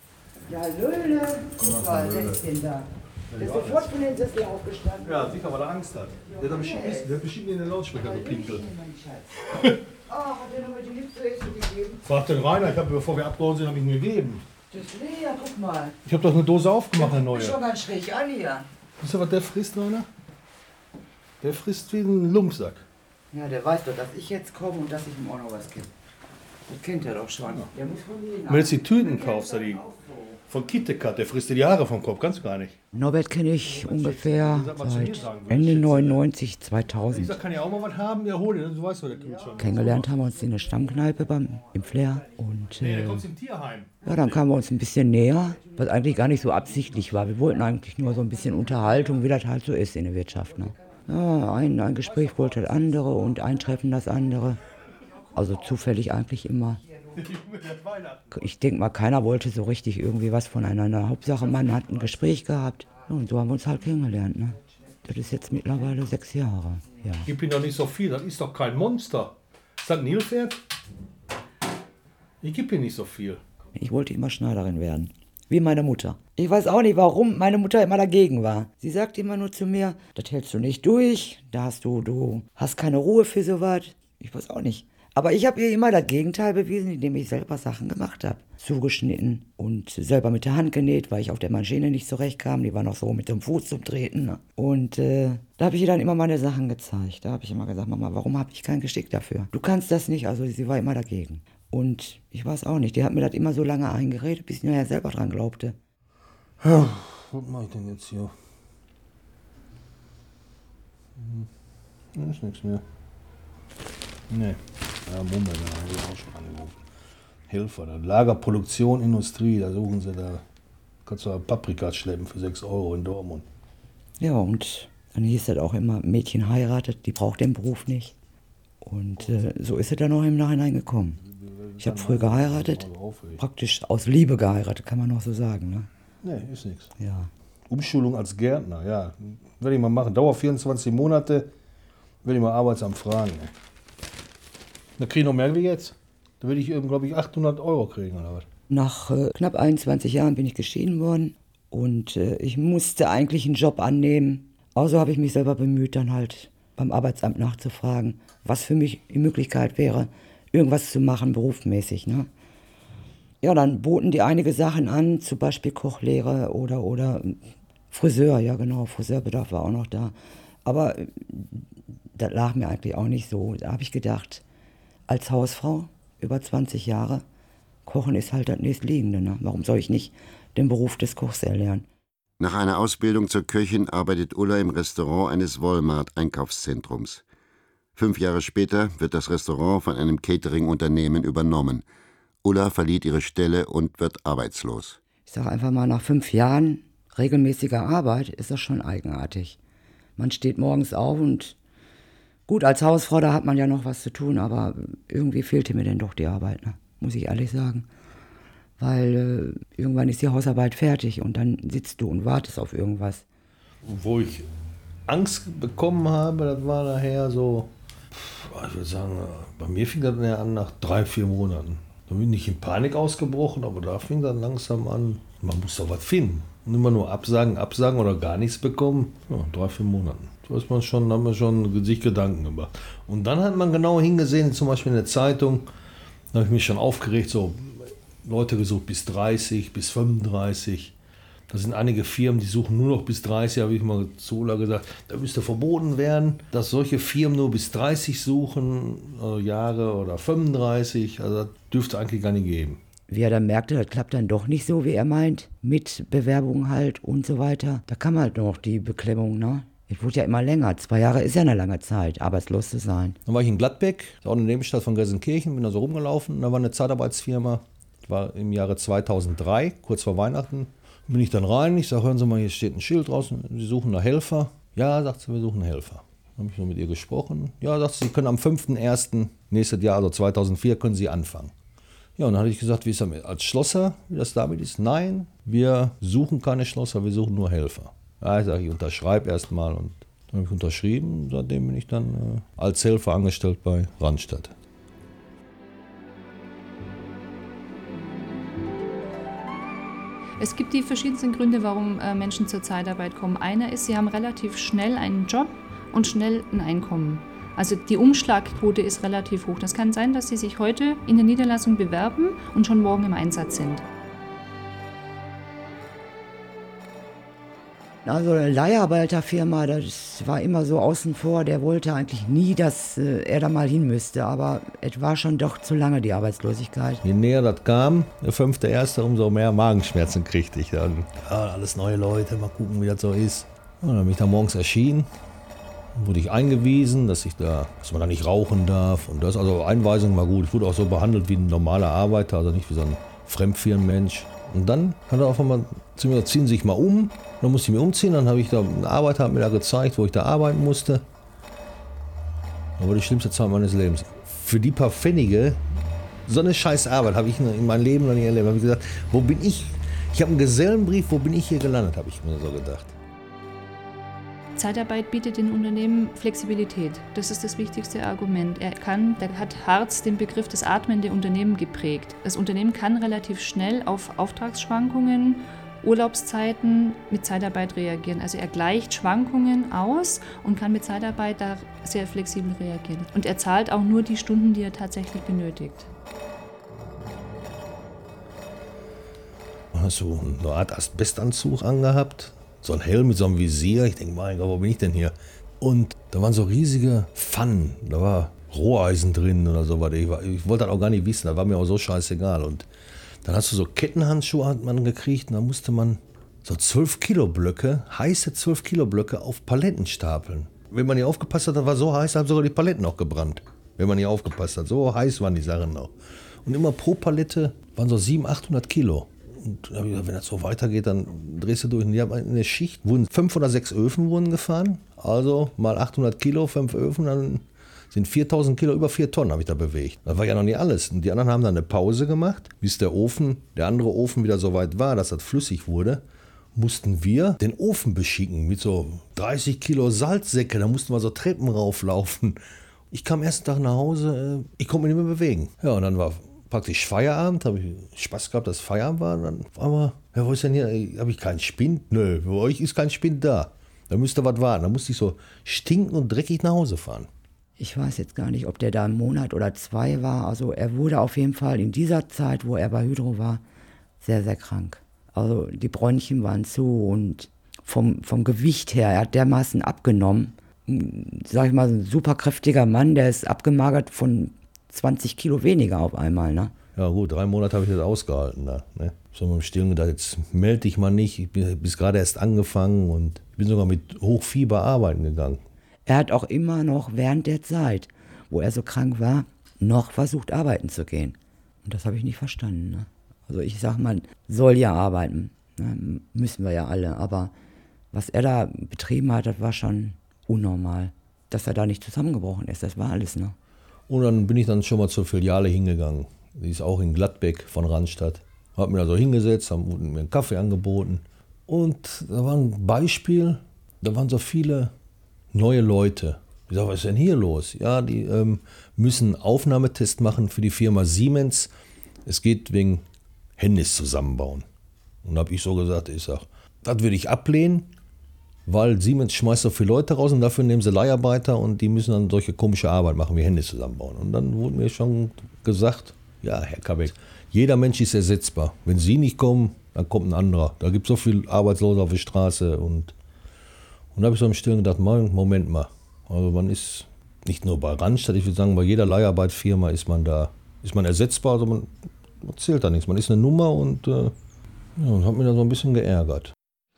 Ja, Löhle. Guck mal, sechzehnter Der ist sofort von den Sessel aufgestanden. Ja, sicher, weil er Angst hat. Der hat bestimmt, der hat bestimmt in den Lautsprecher gepinkelt. Ach, hat der noch mal die Lips zu essen gegeben? Frag den Rainer, ich habe, bevor wir abgehauen sind, habe ich ihm gegeben. Das ist leer, guck mal. Ich habe doch eine Dose aufgemacht, eine neue. Ist schon ganz schräg an hier. Wisst ihr, was der frisst, Rainer? Der frisst wie ein Lumpsack. Ja, der weiß doch, dass ich jetzt komme und dass ich ihm auch noch was gebe. Das kennt er doch schon. Der muss von jedem. Wenn du jetzt die Tüten kaufst, da die von KitKat, der frisst dir die Haare vom Kopf, kannst du gar nicht. Norbert kenne ich ungefähr seit Ende neunundneunzig, zweitausend. Ich sag, kann ja auch mal was haben, ja hol den, du weißt, wo der kommt schon. Kennengelernt haben wir uns in der Stammkneipe beim, im Flair. Und, Nee, äh, der kommt im Tierheim. ja, dann kamen wir uns ein bisschen näher, was eigentlich gar nicht so absichtlich war. Wir wollten eigentlich nur so ein bisschen Unterhaltung, wie das halt so ist in der Wirtschaft. Ne? Ja, ein, ein Gespräch wollte das andere und ein Treffen das andere. Also zufällig eigentlich immer. Ich denke mal, keiner wollte so richtig irgendwie was voneinander. Hauptsache, man hat ein Gespräch gehabt. Ja, und so haben wir uns halt kennengelernt. Ne? Das ist jetzt mittlerweile sechs Jahre. Ja. Gib ihm doch nicht so viel, das ist doch kein Monster. Ist das ein Nilpferd? Ich geb ihm nicht so viel. Ich wollte immer Schneiderin werden. Wie meine Mutter. Ich weiß auch nicht, warum meine Mutter immer dagegen war. Sie sagte immer nur zu mir, das hältst du nicht durch, da hast du, du hast keine Ruhe für sowas. Ich weiß auch nicht. Aber ich habe ihr immer das Gegenteil bewiesen, indem ich selber Sachen gemacht habe. Zugeschnitten und selber mit der Hand genäht, weil ich auf der Maschine nicht zurechtkam. Die war noch so mit dem Fuß zum Treten. Ne? Und äh, da habe ich ihr dann immer meine Sachen gezeigt. Da habe ich immer gesagt, Mama, warum habe ich kein Geschick dafür? Du kannst das nicht. Also sie war immer dagegen. Und ich weiß auch nicht, die hat mir das immer so lange eingeredet, bis ich nachher selber dran glaubte. Ja, was mache ich denn jetzt hier? Hm, ist nichts mehr. Nee. Ja, Moment, da habe ich auch schon angerufen. Helfer, da Lagerproduktion, Industrie, da suchen sie da. Kannst du Paprika schleppen für sechs Euro in Dortmund. Ja, und dann hieß das auch immer, Mädchen heiratet, die braucht den Beruf nicht. Und äh, so ist es dann auch im Nachhinein gekommen. Ich habe früh geheiratet, praktisch aus Liebe geheiratet, kann man noch so sagen. Ne? Nee, ist nichts. Ja. Umschulung als Gärtner, ja. Werde ich mal machen. Dauert vierundzwanzig Monate, werde ich mal Arbeitsamt fragen. Ne? Da kriege ich noch mehr wie jetzt. Da würde ich, glaube ich, achthundert Euro kriegen oder was. Nach äh, knapp einundzwanzig Jahren bin ich geschieden worden und äh, ich musste eigentlich einen Job annehmen. Also habe ich mich selber bemüht, dann halt beim Arbeitsamt nachzufragen, was für mich die Möglichkeit wäre, irgendwas zu machen, berufsmäßig. Ne? Ja, dann boten die einige Sachen an, zum Beispiel Kochlehre oder, oder Friseur. Ja genau, Friseurbedarf war auch noch da. Aber äh, das lag mir eigentlich auch nicht so. Da habe ich gedacht, als Hausfrau, über zwanzig Jahre, Kochen ist halt das nächstliegende. Ne? Warum soll ich nicht den Beruf des Kochs erlernen? Nach einer Ausbildung zur Köchin arbeitet Ulla im Restaurant eines Walmart-Einkaufszentrums. Fünf Jahre später wird das Restaurant von einem Catering-Unternehmen übernommen. Ulla verliert ihre Stelle und wird arbeitslos. Ich sage einfach mal, nach fünf Jahren regelmäßiger Arbeit ist das schon eigenartig. Man steht morgens auf und gut, als Hausfrau, da hat man ja noch was zu tun, aber irgendwie fehlte mir denn doch die Arbeit, ne? Muss ich ehrlich sagen. Weil äh, irgendwann ist die Hausarbeit fertig und dann sitzt du und wartest auf irgendwas. Wo ich Angst bekommen habe, das war nachher so, ich würde sagen, bei mir fing das nachher an nach drei, vier Monaten. Da bin ich in Panik ausgebrochen, aber da fing dann langsam an, man muss doch was finden. Und immer nur absagen, absagen oder gar nichts bekommen, ja, drei, vier Monaten. Da ist man schon, da haben wir schon sich Gedanken gemacht. Und dann hat man genau hingesehen, zum Beispiel in der Zeitung, da habe ich mich schon aufgeregt, so Leute gesucht bis dreißig, bis fünfunddreißig. Da sind einige Firmen, die suchen nur noch bis dreißig, habe ich mal zu Ulla gesagt, da müsste verboten werden, dass solche Firmen nur bis dreißig suchen, äh, Jahre oder fünfunddreißig, also das dürfte eigentlich gar nicht geben. Wie er dann merkte, das klappt dann doch nicht so, wie er meint, mit Bewerbungen halt und so weiter. Da kam halt noch die Beklemmung, ne? Es wurde ja immer länger. Zwei Jahre ist ja eine lange Zeit, arbeitslos zu sein. Dann war ich in Gladbeck, auch eine Nebenstadt von Gelsenkirchen, bin da so rumgelaufen. Da war eine Zeitarbeitsfirma, das war im Jahre zweitausenddrei, kurz vor Weihnachten. Bin ich dann rein, ich sage, hören Sie mal, hier steht ein Schild draußen, Sie suchen nach Helfer. Ja, sagt sie, wir suchen Helfer. Dann habe ich so mit ihr gesprochen. Ja, sagt sie, Sie können am fünften ersten nächstes Jahr, also zweitausendvier, können Sie anfangen. Ja, und dann hatte ich gesagt, wie ist das mit, als Schlosser, wie das damit ist? Nein, wir suchen keine Schlosser, wir suchen nur Helfer. Ja, ich sage, ich unterschreibe erstmal und dann habe ich unterschrieben. Seitdem bin ich dann äh, als Helfer angestellt bei Randstadt. Es gibt die verschiedensten Gründe, warum äh, Menschen zur Zeitarbeit kommen. Einer ist, sie haben relativ schnell einen Job und schnell ein Einkommen. Also die Umschlagquote ist relativ hoch. Das kann sein, dass sie sich heute in der Niederlassung bewerben und schon morgen im Einsatz sind. Also eine Leiharbeiterfirma, das war immer so außen vor. Der wollte eigentlich nie, dass äh, er da mal hin müsste. Aber es war schon doch zu lange, die Arbeitslosigkeit. Je näher das kam, der fünfte Erste, umso mehr Magenschmerzen kriegte ich dann. Ja, alles neue Leute, mal gucken, wie das so ist. Und dann bin ich da morgens erschienen. Wurde ich eingewiesen, dass ich da, dass man da nicht rauchen darf. Und das, also Einweisung war gut. Ich wurde auch so behandelt wie ein normaler Arbeiter, also nicht wie so ein Fremdfirmenmensch. Und dann hat er auf einmal zu mir gesagt, ziehen Sie sich mal um. Dann musste ich mich umziehen. Dann habe ich da, ein Arbeiter hat mir da gezeigt, wo ich da arbeiten musste. Das war die schlimmste Zeit meines Lebens. Für die paar Pfennige, so eine scheiß Arbeit habe ich in meinem Leben noch nicht erlebt. Da habe ich gesagt, wo bin ich? Ich habe einen Gesellenbrief, wo bin ich hier gelandet, habe ich mir so gedacht. Zeitarbeit bietet den Unternehmen Flexibilität. Das ist das wichtigste Argument. Er kann, da hat Hartz den Begriff des atmende Unternehmen geprägt. Das Unternehmen kann relativ schnell auf Auftragsschwankungen, Urlaubszeiten mit Zeitarbeit reagieren. Also er gleicht Schwankungen aus und kann mit Zeitarbeit da sehr flexibel reagieren. Und er zahlt auch nur die Stunden, die er tatsächlich benötigt. Hast du eine Art Asbestanzug angehabt? So ein Helm mit so einem Visier. Ich denke, mein Gott, wo bin ich denn hier? Und da waren so riesige Pfannen. Da war Roheisen drin oder so. Ich, ich wollte das auch gar nicht wissen. Das war mir auch so scheißegal. Und dann hast du so Kettenhandschuhe hat man gekriegt. Und da musste man so zwölf Kilo Blöcke, heiße zwölf Kilo Blöcke auf Paletten stapeln. Wenn man nicht aufgepasst hat, das war so heiß, da haben sogar die Paletten auch gebrannt. Wenn man nicht aufgepasst hat. So heiß waren die Sachen noch. Und immer pro Palette waren so siebenhundert, achthundert Kilo. Und wenn das so weitergeht, dann drehst du durch. Und die haben in der Schicht wurden fünf oder sechs Öfen wurden gefahren. Also mal achthundert Kilo, fünf Öfen, dann sind viertausend Kilo, über vier Tonnen habe ich da bewegt. Das war ja noch nicht alles. Und die anderen haben dann eine Pause gemacht, bis der Ofen, der andere Ofen wieder so weit war, dass das flüssig wurde. Mussten wir den Ofen beschicken mit so dreißig Kilo Salzsäcke. Da mussten wir so Treppen rauflaufen. Ich kam ersten Tag nach Hause, ich konnte mich nicht mehr bewegen. Ja, und dann war praktisch Feierabend, habe ich Spaß gehabt, dass Feierabend war. Dann war mal, ja, wo ist denn hier, habe ich keinen Spind? Nö, bei euch ist kein Spind da. Da müsst ihr was warten. Da musste ich so stinken und dreckig nach Hause fahren. Ich weiß jetzt gar nicht, ob der da einen Monat oder zwei war. Also er wurde auf jeden Fall in dieser Zeit, wo er bei Hydro war, sehr, sehr krank. Also die Bronchien waren zu und vom, vom Gewicht her, er hat dermaßen abgenommen. Sag ich mal, ein super kräftiger Mann, der ist abgemagert von zwanzig Kilo weniger auf einmal, ne? Ja gut, drei Monate habe ich das ausgehalten da, ne? So mit dem Stillen gedacht, jetzt melde dich mal nicht, ich bin bis gerade erst angefangen und ich bin sogar mit Hochfieber arbeiten gegangen. Er hat auch immer noch während der Zeit, wo er so krank war, noch versucht arbeiten zu gehen. Und das habe ich nicht verstanden, ne? Also ich sag mal, soll ja arbeiten, ne? Müssen wir ja alle, aber was er da betrieben hat, das war schon unnormal. Dass er da nicht zusammengebrochen ist, das war alles, ne? Und dann bin ich dann schon mal zur Filiale hingegangen. Die ist auch in Gladbeck von Randstadt. Hab mir da so hingesetzt, haben mir einen Kaffee angeboten. Und da war ein Beispiel, da waren so viele neue Leute. Ich sag, was ist denn hier los? Ja, die ähm, müssen einen Aufnahmetest machen für die Firma Siemens. Es geht wegen Handys zusammenbauen. Und da habe ich so gesagt, ich sag, das würde ich ablehnen, weil Siemens schmeißt so viele Leute raus und dafür nehmen sie Leiharbeiter und die müssen dann solche komische Arbeit machen, wie Handys zusammenbauen. Und dann wurde mir schon gesagt, ja, Herr Kabeck, jeder Mensch ist ersetzbar. Wenn Sie nicht kommen, dann kommt ein anderer. Da gibt es so viele Arbeitslose auf der Straße. Und, und da habe ich so im Stillen gedacht, Moment mal. Also man ist nicht nur bei Randstadt, ich würde sagen, bei jeder Leiharbeitsfirma ist man da, ist man ersetzbar, also man, man zählt da nichts. Man ist eine Nummer und, äh, ja, und hat mich da so ein bisschen geärgert.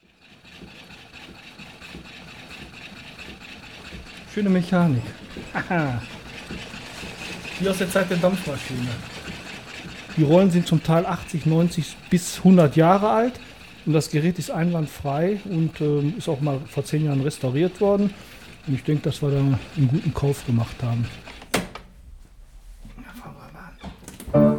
Schöne Mechanik. Aha. Wie aus der Zeit der Dampfmaschine. Die Rollen sind zum Teil achtzig, neunzig bis hundert Jahre alt und das Gerät ist einwandfrei und äh, ist auch mal vor zehn Jahren restauriert worden. Und ich denke, dass wir da einen guten Kauf gemacht haben. Ja, fangen wir mal an.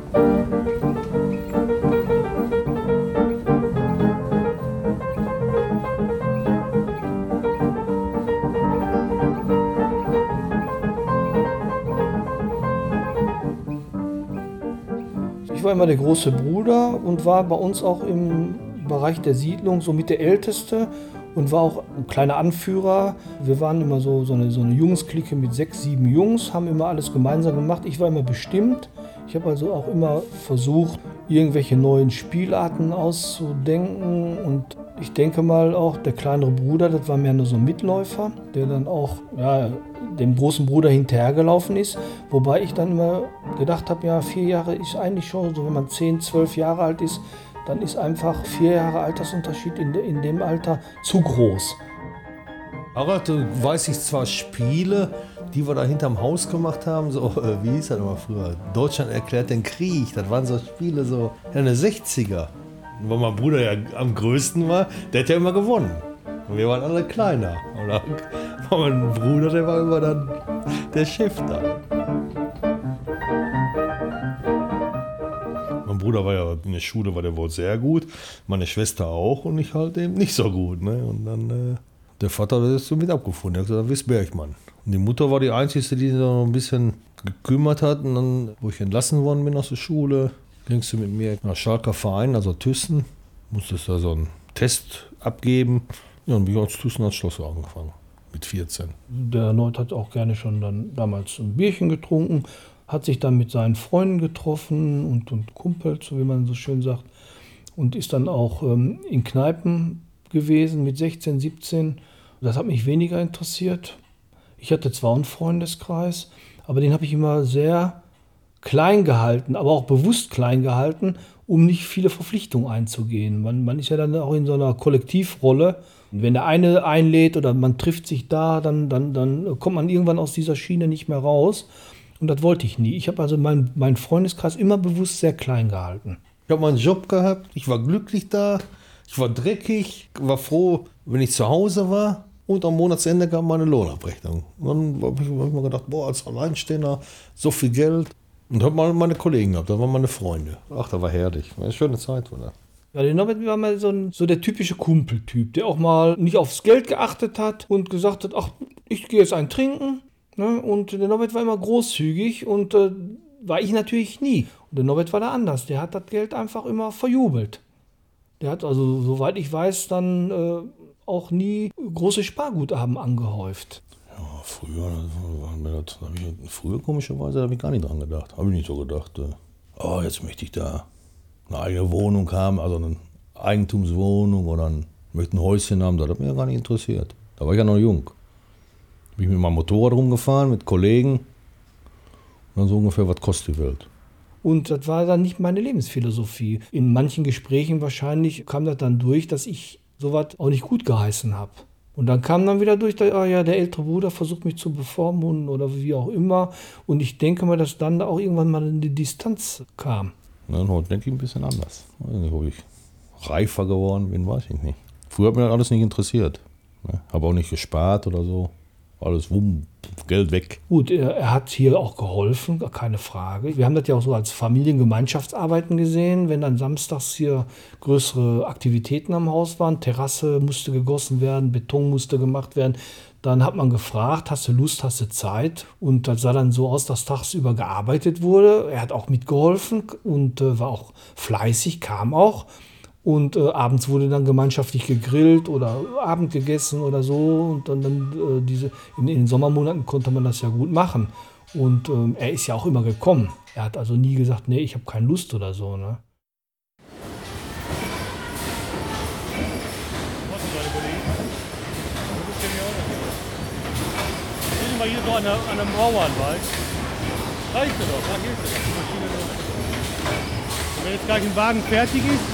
Ich war immer der große Bruder und war bei uns auch im Bereich der Siedlung somit der Älteste und war auch ein kleiner Anführer. Wir waren immer so, so eine, so eine Jungensklicke mit sechs, sieben Jungs, haben immer alles gemeinsam gemacht. Ich war immer bestimmt. Ich habe also auch immer versucht, irgendwelche neuen Spielarten auszudenken. Und ich denke mal auch, der kleinere Bruder, das war mehr nur so ein Mitläufer, der dann auch ja, dem großen Bruder hinterhergelaufen ist. Wobei ich dann immer gedacht habe, ja, vier Jahre ist eigentlich schon, so wenn man zehn, zwölf Jahre alt ist, dann ist einfach vier Jahre Altersunterschied in, de, in dem Alter zu groß. Harald, du weißt ich zwar Spiele, die wir da hinterm Haus gemacht haben, so, äh, wie hieß das immer früher? Deutschland erklärt den Krieg, das waren so Spiele so in den sechziger. Und weil mein Bruder ja am größten war, der hat ja immer gewonnen. Und wir waren alle kleiner. Und dann war mein Bruder, der war immer dann der Chef da. Mein Bruder war ja in der Schule, war der wohl sehr gut, meine Schwester auch und ich halt eben nicht so gut. Ne? Und dann äh, der Vater, der ist so mit abgefunden, der hat gesagt, wisst Bergmann. Und die Mutter war die Einzige, die sich noch ein bisschen gekümmert hat. Und dann, wo ich entlassen worden bin aus der Schule, gingst du mit mir nach Schalker Verein, also Thyssen, musstest da so einen Test abgeben. Ja, und bin ich als Thyssen als Schlosser angefangen, mit vierzehn. Der Neut hat auch gerne schon dann damals ein Bierchen getrunken, hat sich dann mit seinen Freunden getroffen und, und Kumpels, so wie man so schön sagt, und ist dann auch ähm, in Kneipen gewesen mit sechzehn, siebzehn. Das hat mich weniger interessiert. Ich hatte zwar einen Freundeskreis, aber den habe ich immer sehr klein gehalten, aber auch bewusst klein gehalten, um nicht viele Verpflichtungen einzugehen. Man, man ist ja dann auch in so einer Kollektivrolle. Wenn der eine einlädt oder man trifft sich da, dann, dann, dann kommt man irgendwann aus dieser Schiene nicht mehr raus. Und das wollte ich nie. Ich habe also meinen mein Freundeskreis immer bewusst sehr klein gehalten. Ich habe meinen Job gehabt, ich war glücklich da, ich war dreckig, war froh, wenn ich zu Hause war. Und am Monatsende gab meine Lohnabrechnung. Und dann habe ich, hab ich mir gedacht, boah, als Alleinstehender, so viel Geld. Und habe mal meine Kollegen gehabt, das waren meine Freunde. Ach, das war herrlich, war eine schöne Zeit, oder? Ja, der Norbert war mal so, ein, so der typische Kumpeltyp, der auch mal nicht aufs Geld geachtet hat und gesagt hat, ach, ich gehe jetzt ein trinken. Ne? Und der Norbert war immer großzügig und äh, war ich natürlich nie. Und der Norbert war da anders, der hat das Geld einfach immer verjubelt. Der hat also, soweit ich weiß, dann äh, auch nie große Sparguthaben angehäuft. Ja, früher, das, hab ich, früher komischerweise habe ich gar nicht dran gedacht. Habe ich nicht so gedacht, äh, oh, jetzt möchte ich da eine eigene Wohnung haben, also eine Eigentumswohnung oder ein, möchte ein Häuschen haben. Das hat mich ja gar nicht interessiert. Da war ich ja noch jung. Bin ich mit meinem Motorrad rumgefahren, mit Kollegen. Und dann so ungefähr, was kostet die Welt? Und das war dann nicht meine Lebensphilosophie. In manchen Gesprächen wahrscheinlich kam das dann durch, dass ich sowas auch nicht gut geheißen habe. Und dann kam dann wieder durch, ah ja, der ältere Bruder versucht mich zu bevormunden oder wie auch immer. Und ich denke mal, dass dann auch irgendwann mal eine Distanz kam. Ja, heute denke ich ein bisschen anders. Ich weiß nicht, ob ich reifer geworden bin, weiß ich nicht. Früher hat mich das alles nicht interessiert. Habe auch nicht gespart oder so. Alles wumm, Geld weg. Gut, er, er hat hier auch geholfen, keine Frage. Wir haben das ja auch so als Familiengemeinschaftsarbeiten gesehen, wenn dann samstags hier größere Aktivitäten am Haus waren, Terrasse musste gegossen werden, Beton musste gemacht werden, dann hat man gefragt, hast du Lust, hast du Zeit? Und das sah dann so aus, dass tagsüber gearbeitet wurde. Er hat auch mitgeholfen und äh, war auch fleißig, kam auch. Und äh, abends wurde dann gemeinschaftlich gegrillt oder Abend gegessen oder so. Und dann, dann äh, diese, in, in den Sommermonaten konnte man das ja gut machen. Und ähm, er ist ja auch immer gekommen. Er hat also nie gesagt, nee, ich habe keine Lust oder so. Ne? Wir sind mal hier so an, der, an einem Bauern, weißt du? Reicht doch, da hilft das. Die Maschine los. Und wenn jetzt gleich ein Wagen fertig ist,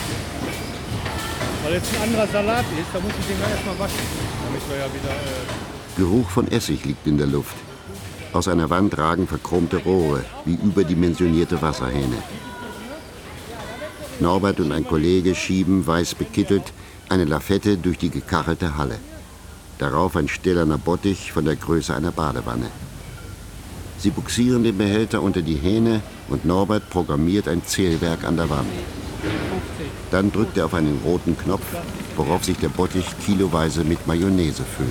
weil jetzt ein anderer Salat ist, da muss ich den dann erstmal waschen. Damit wir ja wieder. Äh Geruch von Essig liegt in der Luft. Aus einer Wand ragen verchromte Rohre, wie überdimensionierte Wasserhähne. Norbert und ein Kollege schieben, weiß bekittelt, eine Lafette durch die gekachelte Halle. Darauf ein stählerner Bottich von der Größe einer Badewanne. Sie buxieren den Behälter unter die Hähne und Norbert programmiert ein Zählwerk an der Wand. Dann drückt er auf einen roten Knopf, worauf sich der Bottich kiloweise mit Mayonnaise füllt.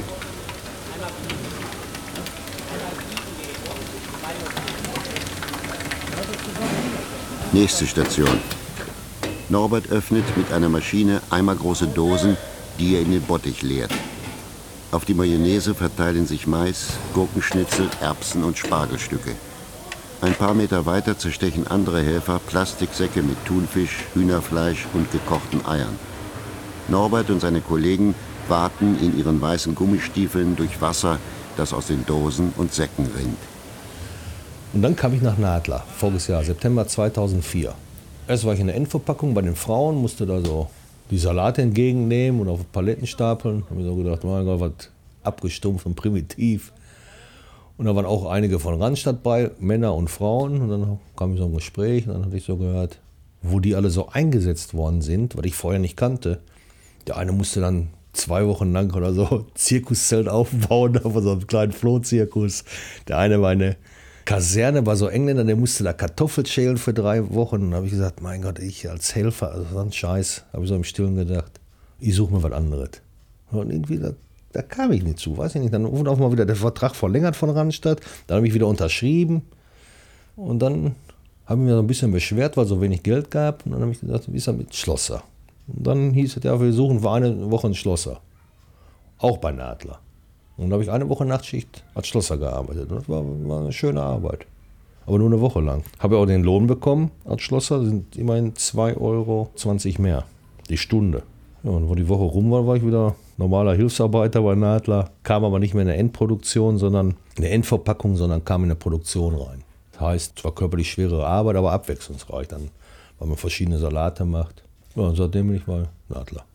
Nächste Station. Norbert öffnet mit einer Maschine eimergroße Dosen, die er in den Bottich leert. Auf die Mayonnaise verteilen sich Mais, Gurkenschnitzel, Erbsen und Spargelstücke. Ein paar Meter weiter zerstechen andere Helfer Plastiksäcke mit Thunfisch, Hühnerfleisch und gekochten Eiern. Norbert und seine Kollegen waten in ihren weißen Gummistiefeln durch Wasser, das aus den Dosen und Säcken rinnt. Und dann kam ich nach Nadler, voriges Jahr, September zweitausendvier. Erst war ich in der Endverpackung bei den Frauen, musste da so die Salate entgegennehmen und auf Paletten stapeln. Da habe ich so gedacht, mein Gott, was abgestumpft und primitiv. Und da waren auch einige von Randstadt bei, Männer und Frauen. Und dann kam ich so ein Gespräch und dann hatte ich so gehört, wo die alle so eingesetzt worden sind, was ich vorher nicht kannte. Der eine musste dann zwei Wochen lang oder so Zirkuszelt aufbauen, auf so einem kleinen Flohzirkus. Der eine war eine Kaserne, war so Engländer, der musste da Kartoffeln schälen für drei Wochen. Und dann habe ich gesagt, mein Gott, ich als Helfer, also so ein Scheiß, habe ich so im Stillen gedacht, ich suche mir was anderes. Und irgendwie, da, da kam ich nicht zu, weiß ich nicht. Dann wurde auch mal wieder der Vertrag verlängert von Randstadt, dann habe ich wieder unterschrieben. Und dann habe ich mich so ein bisschen beschwert, weil es so wenig Geld gab. Und dann habe ich gesagt, wie ist das mit Schlosser? Und dann hieß es, ja, wir suchen für eine Woche einen Schlosser. Auch bei Nadler. Und da habe ich eine Woche Nachtschicht als Schlosser gearbeitet. Das war, war eine schöne Arbeit. Aber nur eine Woche lang. Habe auch den Lohn bekommen als Schlosser. Das sind immerhin zwei Euro zwanzig mehr. Die Stunde. Ja, und wo die Woche rum war, war ich wieder normaler Hilfsarbeiter bei Nadler. Kam aber nicht mehr in eine Endproduktion, sondern in eine Endverpackung, sondern kam in eine Produktion rein. Das heißt, zwar körperlich schwere Arbeit, aber abwechslungsreich. Dann, weil man verschiedene Salate macht. Ja, und seitdem bin ich bei Nadler.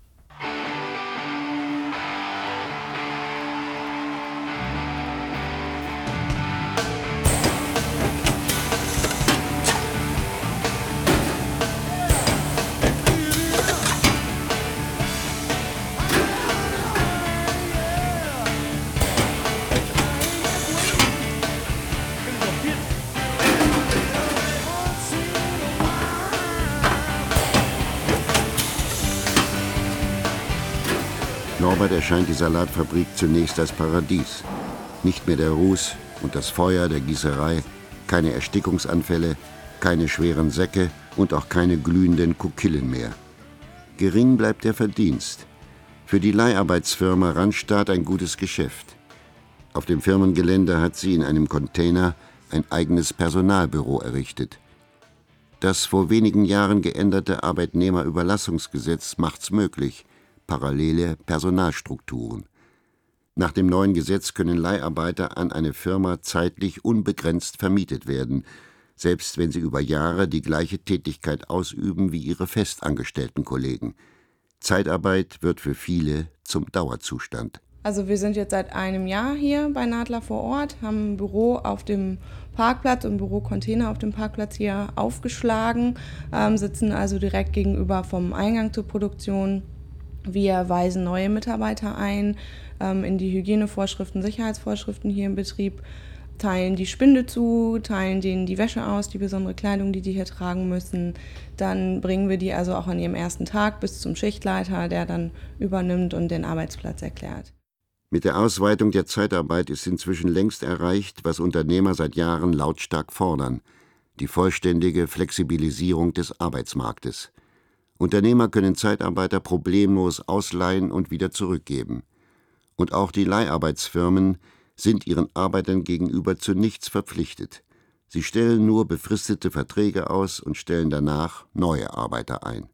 Norbert erscheint die Salatfabrik zunächst als Paradies. Nicht mehr der Ruß und das Feuer der Gießerei, keine Erstickungsanfälle, keine schweren Säcke und auch keine glühenden Kokillen mehr. Gering bleibt der Verdienst. Für die Leiharbeitsfirma Randstadt ein gutes Geschäft. Auf dem Firmengelände hat sie in einem Container ein eigenes Personalbüro errichtet. Das vor wenigen Jahren geänderte Arbeitnehmerüberlassungsgesetz macht's möglich. Parallele Personalstrukturen. Nach dem neuen Gesetz können Leiharbeiter an eine Firma zeitlich unbegrenzt vermietet werden, selbst wenn sie über Jahre die gleiche Tätigkeit ausüben wie ihre festangestellten Kollegen. Zeitarbeit wird für viele zum Dauerzustand. Also wir sind jetzt seit einem Jahr hier bei Nadler vor Ort, haben ein Büro auf dem Parkplatz und Bürocontainer auf dem Parkplatz hier aufgeschlagen, ähm, sitzen also direkt gegenüber vom Eingang zur Produktion. Wir weisen neue Mitarbeiter ein ähm, in die Hygienevorschriften, Sicherheitsvorschriften hier im Betrieb, teilen die Spinde zu, teilen denen die Wäsche aus, die besondere Kleidung, die die hier tragen müssen. Dann bringen wir die also auch an ihrem ersten Tag bis zum Schichtleiter, der dann übernimmt und den Arbeitsplatz erklärt. Mit der Ausweitung der Zeitarbeit ist inzwischen längst erreicht, was Unternehmer seit Jahren lautstark fordern: die vollständige Flexibilisierung des Arbeitsmarktes. Unternehmer können Zeitarbeiter problemlos ausleihen und wieder zurückgeben. Und auch die Leiharbeitsfirmen sind ihren Arbeitern gegenüber zu nichts verpflichtet. Sie stellen nur befristete Verträge aus und stellen danach neue Arbeiter ein.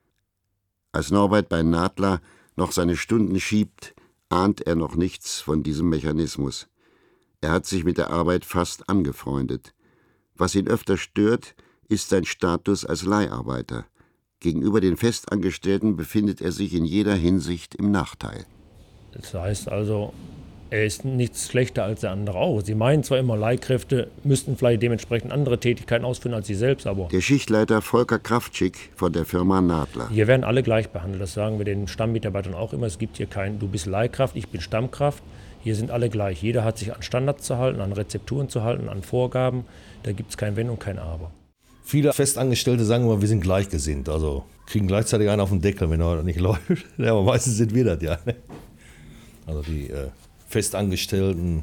Als Norbert bei Nadler noch seine Stunden schiebt, ahnt er noch nichts von diesem Mechanismus. Er hat sich mit der Arbeit fast angefreundet. Was ihn öfter stört, ist sein Status als Leiharbeiter. Gegenüber den Festangestellten befindet er sich in jeder Hinsicht im Nachteil. Das heißt also, er ist nichts schlechter als der andere auch. Sie meinen zwar immer, Leihkräfte müssten vielleicht dementsprechend andere Tätigkeiten ausführen als sie selbst, aber... Der Schichtleiter Volker Kraftschick von der Firma Nadler. Hier werden alle gleich behandelt. Das sagen wir den Stammmitarbeitern auch immer. Es gibt hier keinen, du bist Leihkraft, ich bin Stammkraft. Hier sind alle gleich. Jeder hat sich an Standards zu halten, an Rezepturen zu halten, an Vorgaben. Da gibt es kein Wenn und kein Aber. Viele Festangestellte sagen immer, wir sind gleichgesinnt, also kriegen gleichzeitig einen auf den Deckel, wenn er nicht läuft. Ja, aber meistens sind wir das ja. Also die äh, Festangestellten,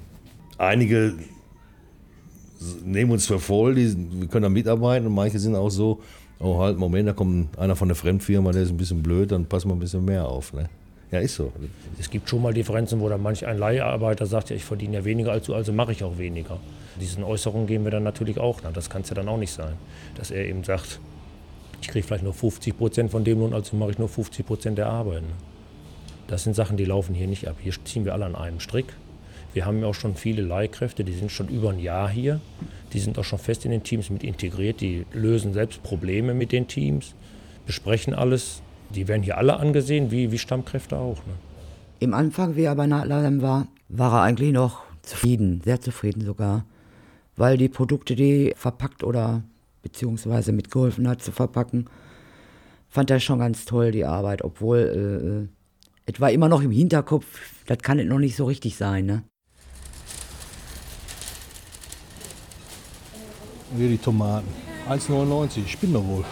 einige nehmen uns für voll, die, wir können da mitarbeiten und manche sind auch so, Oh, halt, Moment, da kommt einer von der Fremdfirma, der ist ein bisschen blöd, dann passen wir ein bisschen mehr auf. Ne? Ja, ist so. Es gibt schon mal Differenzen, wo dann manch ein Leiharbeiter sagt, ja, ich verdiene ja weniger als du, also mache ich auch weniger. Diesen Äußerungen gehen wir dann natürlich auch nach. Das kann es ja dann auch nicht sein, dass er eben sagt, ich kriege vielleicht nur fünfzig Prozent von dem Lohn, also mache ich nur fünfzig Prozent der Arbeit. Ne? Das sind Sachen, die laufen hier nicht ab. Hier ziehen wir alle an einem Strick. Wir haben ja auch schon viele Leihkräfte, die sind schon über ein Jahr hier. Die sind auch schon fest in den Teams mit integriert. Die lösen selbst Probleme mit den Teams, besprechen alles. Die werden hier alle angesehen, wie, wie Stammkräfte auch. Ne? Im Anfang, wie er bei Nadler war, war er eigentlich noch zufrieden, sehr zufrieden sogar. Weil die Produkte, die verpackt oder beziehungsweise mitgeholfen hat zu verpacken, fand er schon ganz toll, die Arbeit. Obwohl, äh, es war immer noch im Hinterkopf, das kann es noch nicht so richtig sein, ne? Hier die Tomaten. eins neunundneunzig, ich bin doch wohl.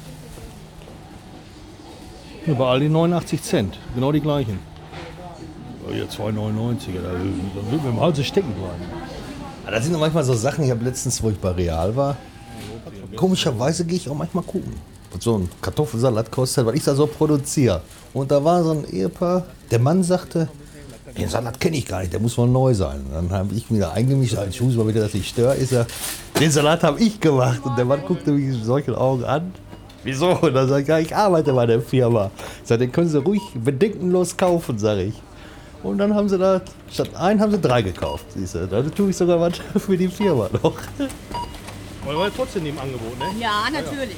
Hier bei Aldi neunundachtzig Cent, genau die gleichen. Oh, hier zwei neunundneunzig, da wird mir im Hals stecken bleiben. Das sind doch manchmal so Sachen, ich habe letztens, wo ich bei Real war, komischerweise gehe ich auch manchmal gucken, was so ein Kartoffelsalat kostet, weil ich da so produziere. Und da war so ein Ehepaar, der Mann sagte, den Salat kenne ich gar nicht, der muss wohl neu sein. Und dann habe ich wieder eingemischt, ich muss mal wieder, dass ich störe, ist er, den Salat habe ich gemacht. Und der Mann guckte mich mit solchen Augen an. Wieso? Und dann sage ich, ja, ich arbeite bei der Firma. Ich sage, den können Sie ruhig bedenkenlos kaufen, sage ich. Und dann haben sie da, statt ein, haben sie drei gekauft, siehst du. Da tue ich sogar was für die Firma noch. Wollen wir trotzdem im Angebot, ne? Ja, natürlich.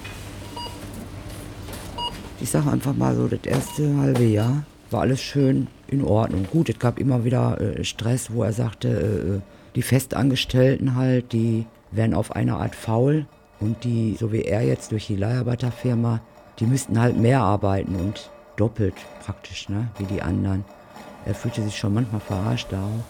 Ich sage einfach mal so, das erste halbe Jahr war alles schön in Ordnung. Gut, es gab immer wieder äh, Stress, wo er sagte, äh, die Festangestellten halt, die werden auf eine Art faul. Und die, so wie er jetzt durch die Leiharbeiterfirma, die müssten halt mehr arbeiten und doppelt praktisch, ne, wie die anderen. Er fühlte sich schon manchmal verarscht da auch.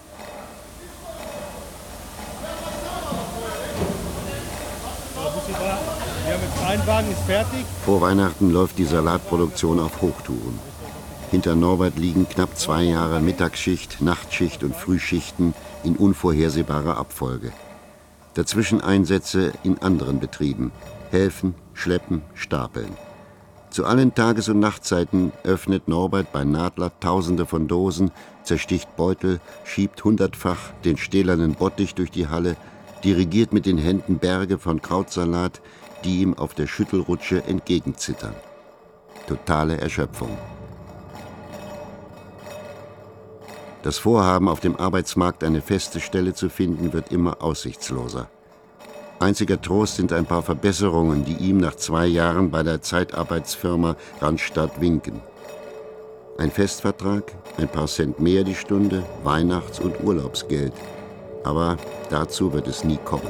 Wir haben jetzt ein Wagen, ist fertig. Vor Weihnachten läuft die Salatproduktion auf Hochtouren. Hinter Norbert liegen knapp zwei Jahre Mittagsschicht, Nachtschicht und Frühschichten in unvorhersehbarer Abfolge. Dazwischen Einsätze in anderen Betrieben. Helfen, schleppen, stapeln. Zu allen Tages- und Nachtzeiten öffnet Norbert bei Nadler Tausende von Dosen, zersticht Beutel, schiebt hundertfach den stählernen Bottich durch die Halle, dirigiert mit den Händen Berge von Krautsalat, die ihm auf der Schüttelrutsche entgegenzittern. Totale Erschöpfung. Das Vorhaben, auf dem Arbeitsmarkt eine feste Stelle zu finden, wird immer aussichtsloser. Einziger Trost sind ein paar Verbesserungen, die ihm nach zwei Jahren bei der Zeitarbeitsfirma Randstadt winken. Ein Festvertrag, ein paar Cent mehr die Stunde, Weihnachts- und Urlaubsgeld. Aber dazu wird es nie kommen.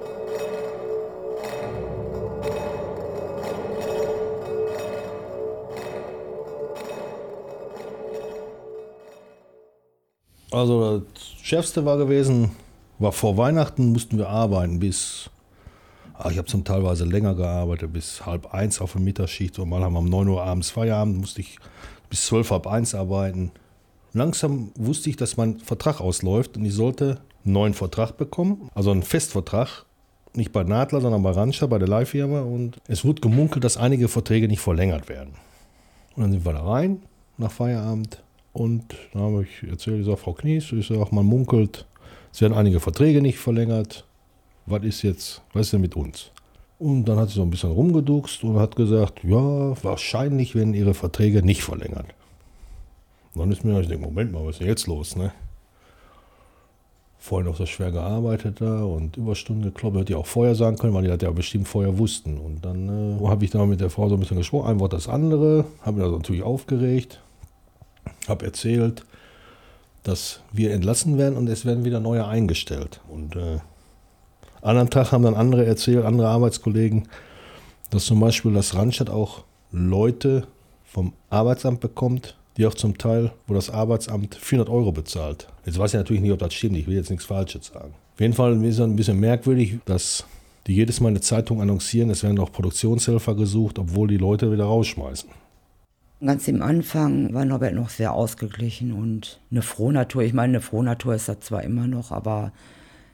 Also das Schärfste war gewesen, war vor Weihnachten mussten wir arbeiten bis, ach, ich habe zum teilweise länger gearbeitet, bis halb eins auf der Mittagsschicht. Und mal haben wir um neun Uhr abends Feierabend, musste ich bis zwölf, halb eins arbeiten. Langsam wusste ich, dass mein Vertrag ausläuft und ich sollte einen neuen Vertrag bekommen, also einen Festvertrag. Nicht bei Nadler, sondern bei Randstadt, bei der Leihfirma. Und es wurde gemunkelt, dass einige Verträge nicht verlängert werden. Und dann sind wir da rein, nach Feierabend. Und da habe ich erzählt, ich sage, Frau Knies, ich sage, man munkelt, es werden einige Verträge nicht verlängert. Was ist jetzt, was ist denn mit uns? Und dann hat sie so ein bisschen rumgeduckst und hat gesagt, ja, wahrscheinlich werden ihre Verträge nicht verlängert. Und dann ist mir, ich denke, Moment mal, was ist denn jetzt los, ne? Vorhin auch so schwer gearbeitet da und Überstunden gekloppt, hätte ich auch vorher sagen können, weil die das ja bestimmt vorher wussten. Und dann äh, habe ich da mit der Frau so ein bisschen gesprochen, ein Wort das andere, habe mich also natürlich aufgeregt. Habe erzählt, dass wir entlassen werden und es werden wieder neue eingestellt. Und äh, anderen Tag haben dann andere erzählt, andere Arbeitskollegen, dass zum Beispiel das Randstadt auch Leute vom Arbeitsamt bekommt, die auch zum Teil, wo das Arbeitsamt vierhundert Euro bezahlt. Jetzt weiß ich natürlich nicht, ob das stimmt, ich will jetzt nichts Falsches sagen. Auf jeden Fall ist es ein bisschen merkwürdig, dass die jedes Mal eine Zeitung annoncieren, es werden auch Produktionshelfer gesucht, obwohl die Leute wieder rausschmeißen. Ganz im Anfang war Norbert noch sehr ausgeglichen und eine Frohnatur. Ich meine, eine Frohnatur ist er zwar immer noch, aber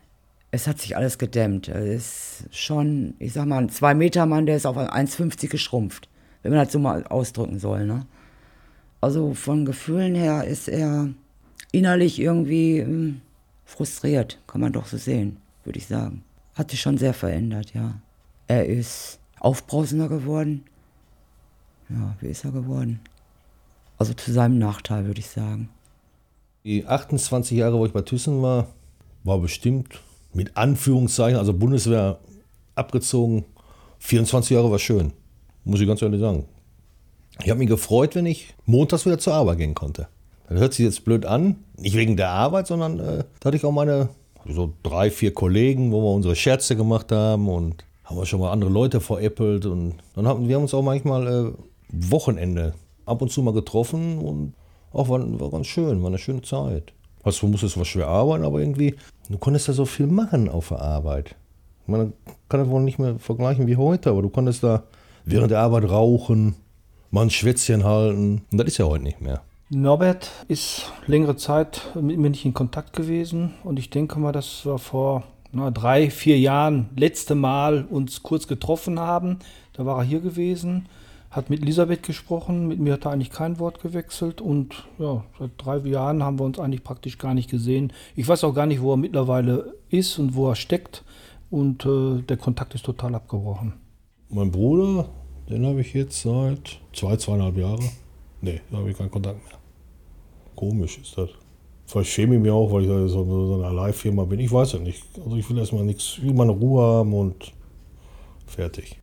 Es hat sich alles gedämmt. Es ist schon, ich sag mal, ein zwei Meter Mann, der ist auf eins fünfzig geschrumpft, wenn man das so mal ausdrücken soll. Ne? Also von Gefühlen her ist er innerlich irgendwie mh, frustriert, kann man doch so sehen, würde ich sagen. Hat sich schon sehr verändert, ja. Er ist aufbrausender geworden. Ja, wie ist er geworden? Also zu seinem Nachteil, würde ich sagen. Die achtundzwanzig Jahre, wo ich bei Thyssen war, war bestimmt mit Anführungszeichen, also Bundeswehr abgezogen, vierundzwanzig Jahre war schön, muss ich ganz ehrlich sagen. Ich habe mich gefreut, wenn ich montags wieder zur Arbeit gehen konnte. Das hört sich jetzt blöd an, nicht wegen der Arbeit, sondern äh, da hatte ich auch meine so drei, vier Kollegen, wo wir unsere Scherze gemacht haben und haben wir schon mal andere Leute veräppelt. Und dann haben wir uns auch manchmal äh, Wochenende ab und zu mal getroffen und auch war, war ganz schön, war eine schöne Zeit. Also du musstest zwar schwer arbeiten, aber irgendwie, du konntest da so viel machen auf der Arbeit. Man kann das wohl nicht mehr vergleichen wie heute, aber du konntest da während der Arbeit rauchen, mal ein Schwätzchen halten. Und das ist ja heute nicht mehr. Norbert ist längere Zeit mit mir nicht in Kontakt gewesen. Und ich denke mal, dass wir vor na, drei, vier Jahren letzte Mal uns kurz getroffen haben. Da war er hier gewesen, hat mit Elisabeth gesprochen. Mit mir hat er eigentlich kein Wort gewechselt. Und ja, seit drei Jahren haben wir uns eigentlich praktisch gar nicht gesehen. Ich weiß auch gar nicht, wo er mittlerweile ist und wo er steckt. Und äh, der Kontakt ist total abgebrochen. Mein Bruder, den habe ich jetzt seit zwei, zweieinhalb Jahren. Nee, da habe ich keinen Kontakt mehr. Komisch ist das. Vielleicht schäme ich mich auch, weil ich so in einer Live-Firma bin. Ich weiß ja nicht. Also ich will erstmal nichts, ich will meine Ruhe haben und fertig.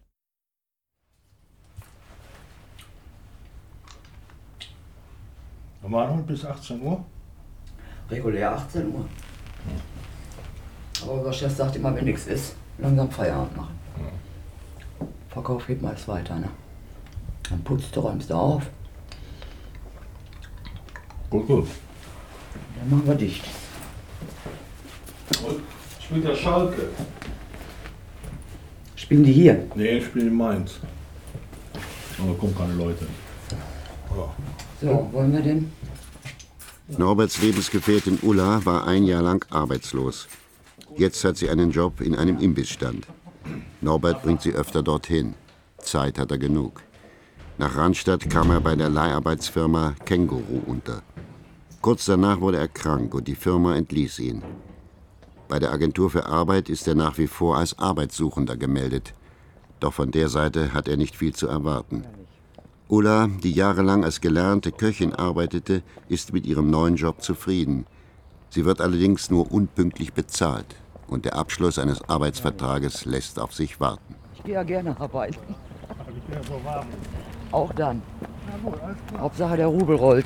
Normal heute bis achtzehn Uhr? Regulär achtzehn Uhr. Aber unser Chef sagt immer, wenn nichts ist, langsam Feierabend machen. Ja. Verkauf geht meist weiter, ne? Dann putzt du, räumst du auf. Gut, gut. Dann machen wir dicht. Und spielt der Schalke? Spielen die hier? Nee, spielen in Mainz. Aber da kommen keine Leute. Ja. So, wollen wir denn? Norberts Lebensgefährtin Ulla war ein Jahr lang arbeitslos. Jetzt hat sie einen Job in einem Imbissstand. Norbert bringt sie öfter dorthin. Zeit hat er genug. Nach Randstadt kam er bei der Leiharbeitsfirma Känguru unter. Kurz danach wurde er krank und die Firma entließ ihn. Bei der Agentur für Arbeit ist er nach wie vor als Arbeitssuchender gemeldet. Doch von der Seite hat er nicht viel zu erwarten. Ulla, die jahrelang als gelernte Köchin arbeitete, ist mit ihrem neuen Job zufrieden. Sie wird allerdings nur unpünktlich bezahlt und der Abschluss eines Arbeitsvertrages lässt auf sich warten. Ich gehe ja gerne arbeiten. Auch dann. Hauptsache der Rubel rollt.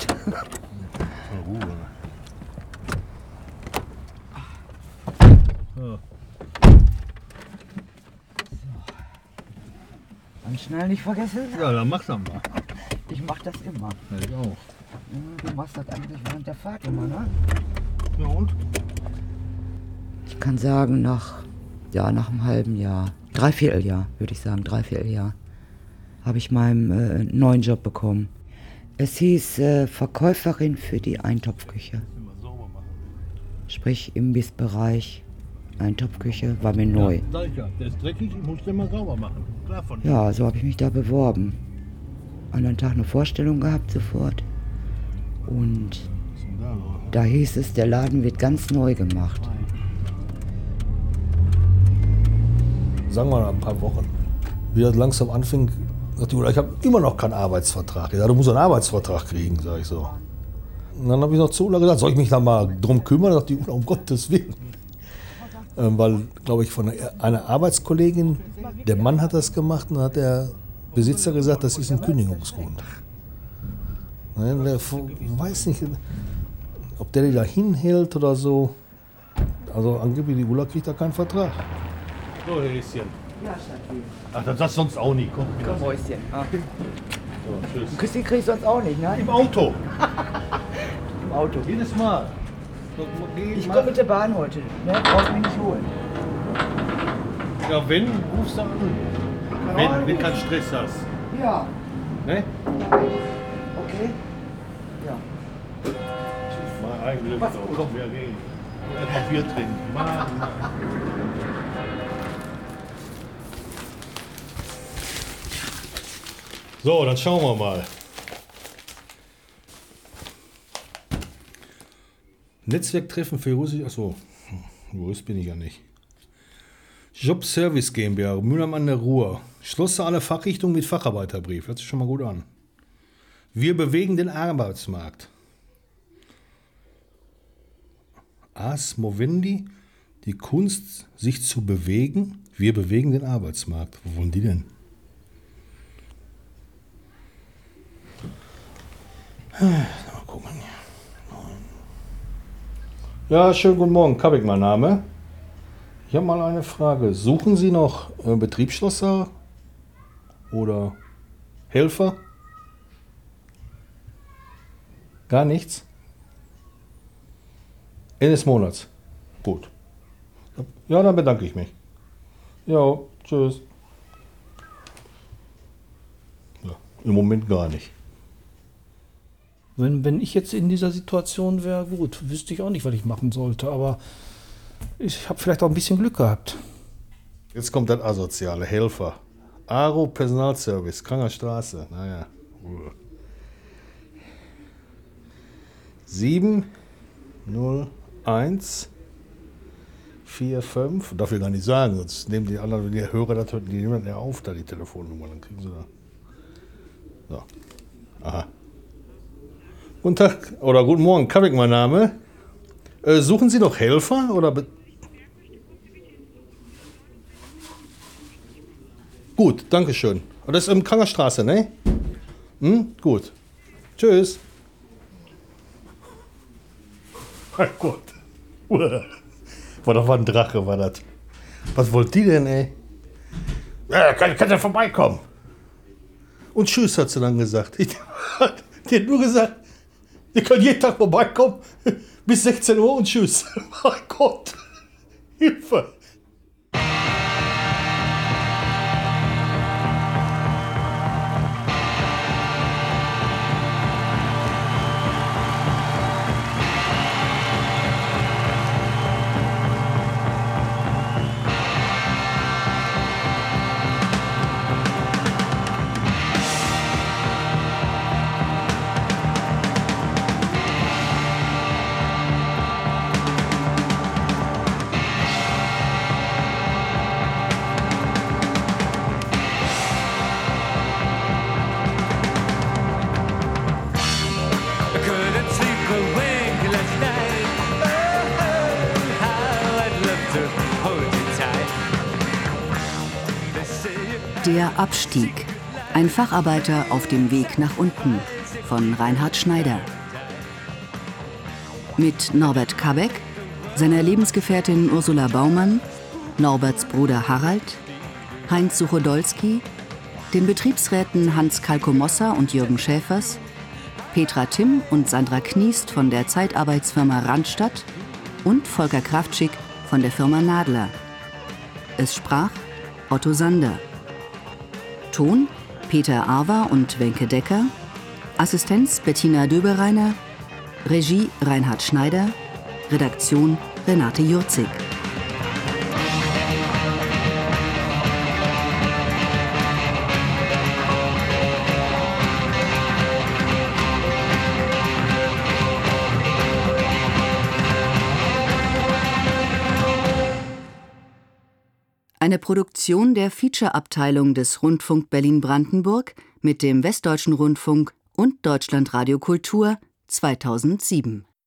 Anschnallen nicht vergessen? Ja, dann mach das mal. Ich mach das immer. Ja, ich auch. Du machst das eigentlich während der Fahrt immer, ne? Ja und? Ich kann sagen, nach, ja, nach einem halben Jahr, Dreivierteljahr, würde ich sagen, Dreivierteljahr, habe ich meinen äh, neuen Job bekommen. Es hieß äh, Verkäuferin für die Eintopfküche. Sprich Imbissbereich, Eintopfküche, war mir neu. Ja, sag ich ja, der ist dreckig, ich muss den mal sauber machen. Klar von dir. Ja, so habe ich mich da beworben. Anderen Tag eine Vorstellung gehabt sofort. Und da hieß es, der Laden wird ganz neu gemacht. Sagen wir mal ein paar Wochen. Wie das langsam anfing, sagte ich, ich habe immer noch keinen Arbeitsvertrag. Ja, du musst einen Arbeitsvertrag kriegen, sage ich so. Und dann habe ich noch zu Ulla gesagt, soll ich mich da mal drum kümmern? Da dachte ich, um Gottes Willen. Ähm, weil, glaube ich, von einer Arbeitskollegin, der Mann hat das gemacht und dann hat der Besitzer gesagt, das ist ein Kündigungsgrund. Ne, der weiß nicht, ob der die da hinhält oder so. Also angeblich, die Ulla kriegt da keinen Vertrag. So, Häschen. Ja, Schatzi. Ach, das sagst du sonst auch nicht. Komm, Komm, Mäuschen. Ah. So, tschüss. Küsschen kriegst du sonst auch nicht, ne? Im Auto. Im Auto. Jedes Mal. Ich komme mit der Bahn heute, ne? Brauchst mich nicht holen. Ja, wenn, rufst du an. Wenn, wenn keinen Stress hast. Ja. Ne? Okay. Ja. Mal ein Glück. Was So. gut. Komm, wir gehen. Erstmal Bier trinken. Mann, Mann. So, dann schauen wir mal. Netzwerktreffen für Jurist. Achso, Jurist bin ich ja nicht. Jobservice GmbH, Mülheim an der Ruhr. Schlosse alle Fachrichtungen mit Facharbeiterbrief. Hört sich schon mal gut an. Wir bewegen den Arbeitsmarkt. Ars Movendi, die Kunst, sich zu bewegen. Wir bewegen den Arbeitsmarkt. Wo wollen die denn? Mal gucken. Ja, schönen guten Morgen. Kabik, mein Name. Ich habe mal eine Frage. Suchen Sie noch äh, Betriebsschlosser oder Helfer? Gar nichts? Ende des Monats. Gut. Ja, dann bedanke ich mich. Ja, tschüss. Ja, im Moment gar nicht. Wenn, wenn ich jetzt in dieser Situation wäre, gut, wüsste ich auch nicht, was ich machen sollte, aber ich habe vielleicht auch ein bisschen Glück gehabt. Jetzt kommt das asoziale Helfer. Aro Personalservice, Kranger Straße. Naja. sieben null eins vier fünf. Darf ich gar nicht sagen, sonst nehmen die anderen, die Hörer das die nehmen ja auf, da die Telefonnummer, dann kriegen sie da. So. Aha. Guten Tag oder guten Morgen, Kabik, mein Name. Äh, suchen Sie noch Helfer oder? Be- Gut, danke schön. Das ist im Kranger Straße, ne? Hm? Gut. Tschüss. Mein Gott. War doch mal ein Drache, war das. Was wollt die denn, ey? Ja, kann, kann ja vorbeikommen. Und tschüss, hat sie dann gesagt. Ich, die hat nur gesagt, ihr könnt jeden Tag vorbeikommen, bis sechzehn Uhr und tschüss. Mein Gott. Hilfe. Der Abstieg. Ein Facharbeiter auf dem Weg nach unten von Reinhard Schneider. Mit Norbert Kabek, seiner Lebensgefährtin Ursula Baumann, Norberts Bruder Harald, Heinz Suchodolski, den Betriebsräten Hans Kalkomossa und Jürgen Schäfers, Petra Timm und Sandra Kniest von der Zeitarbeitsfirma Randstadt und Volker Kraftschick von der Firma Nadler. Es sprach Otto Sander. Ton Peter Arwer und Wenke Decker, Assistenz Bettina Döbereiner, Regie Reinhard Schneider, Redaktion Renate Jurzig. Eine Produktion der Feature-Abteilung des Rundfunk Berlin-Brandenburg mit dem Westdeutschen Rundfunk und Deutschlandradio Kultur zweitausendsieben.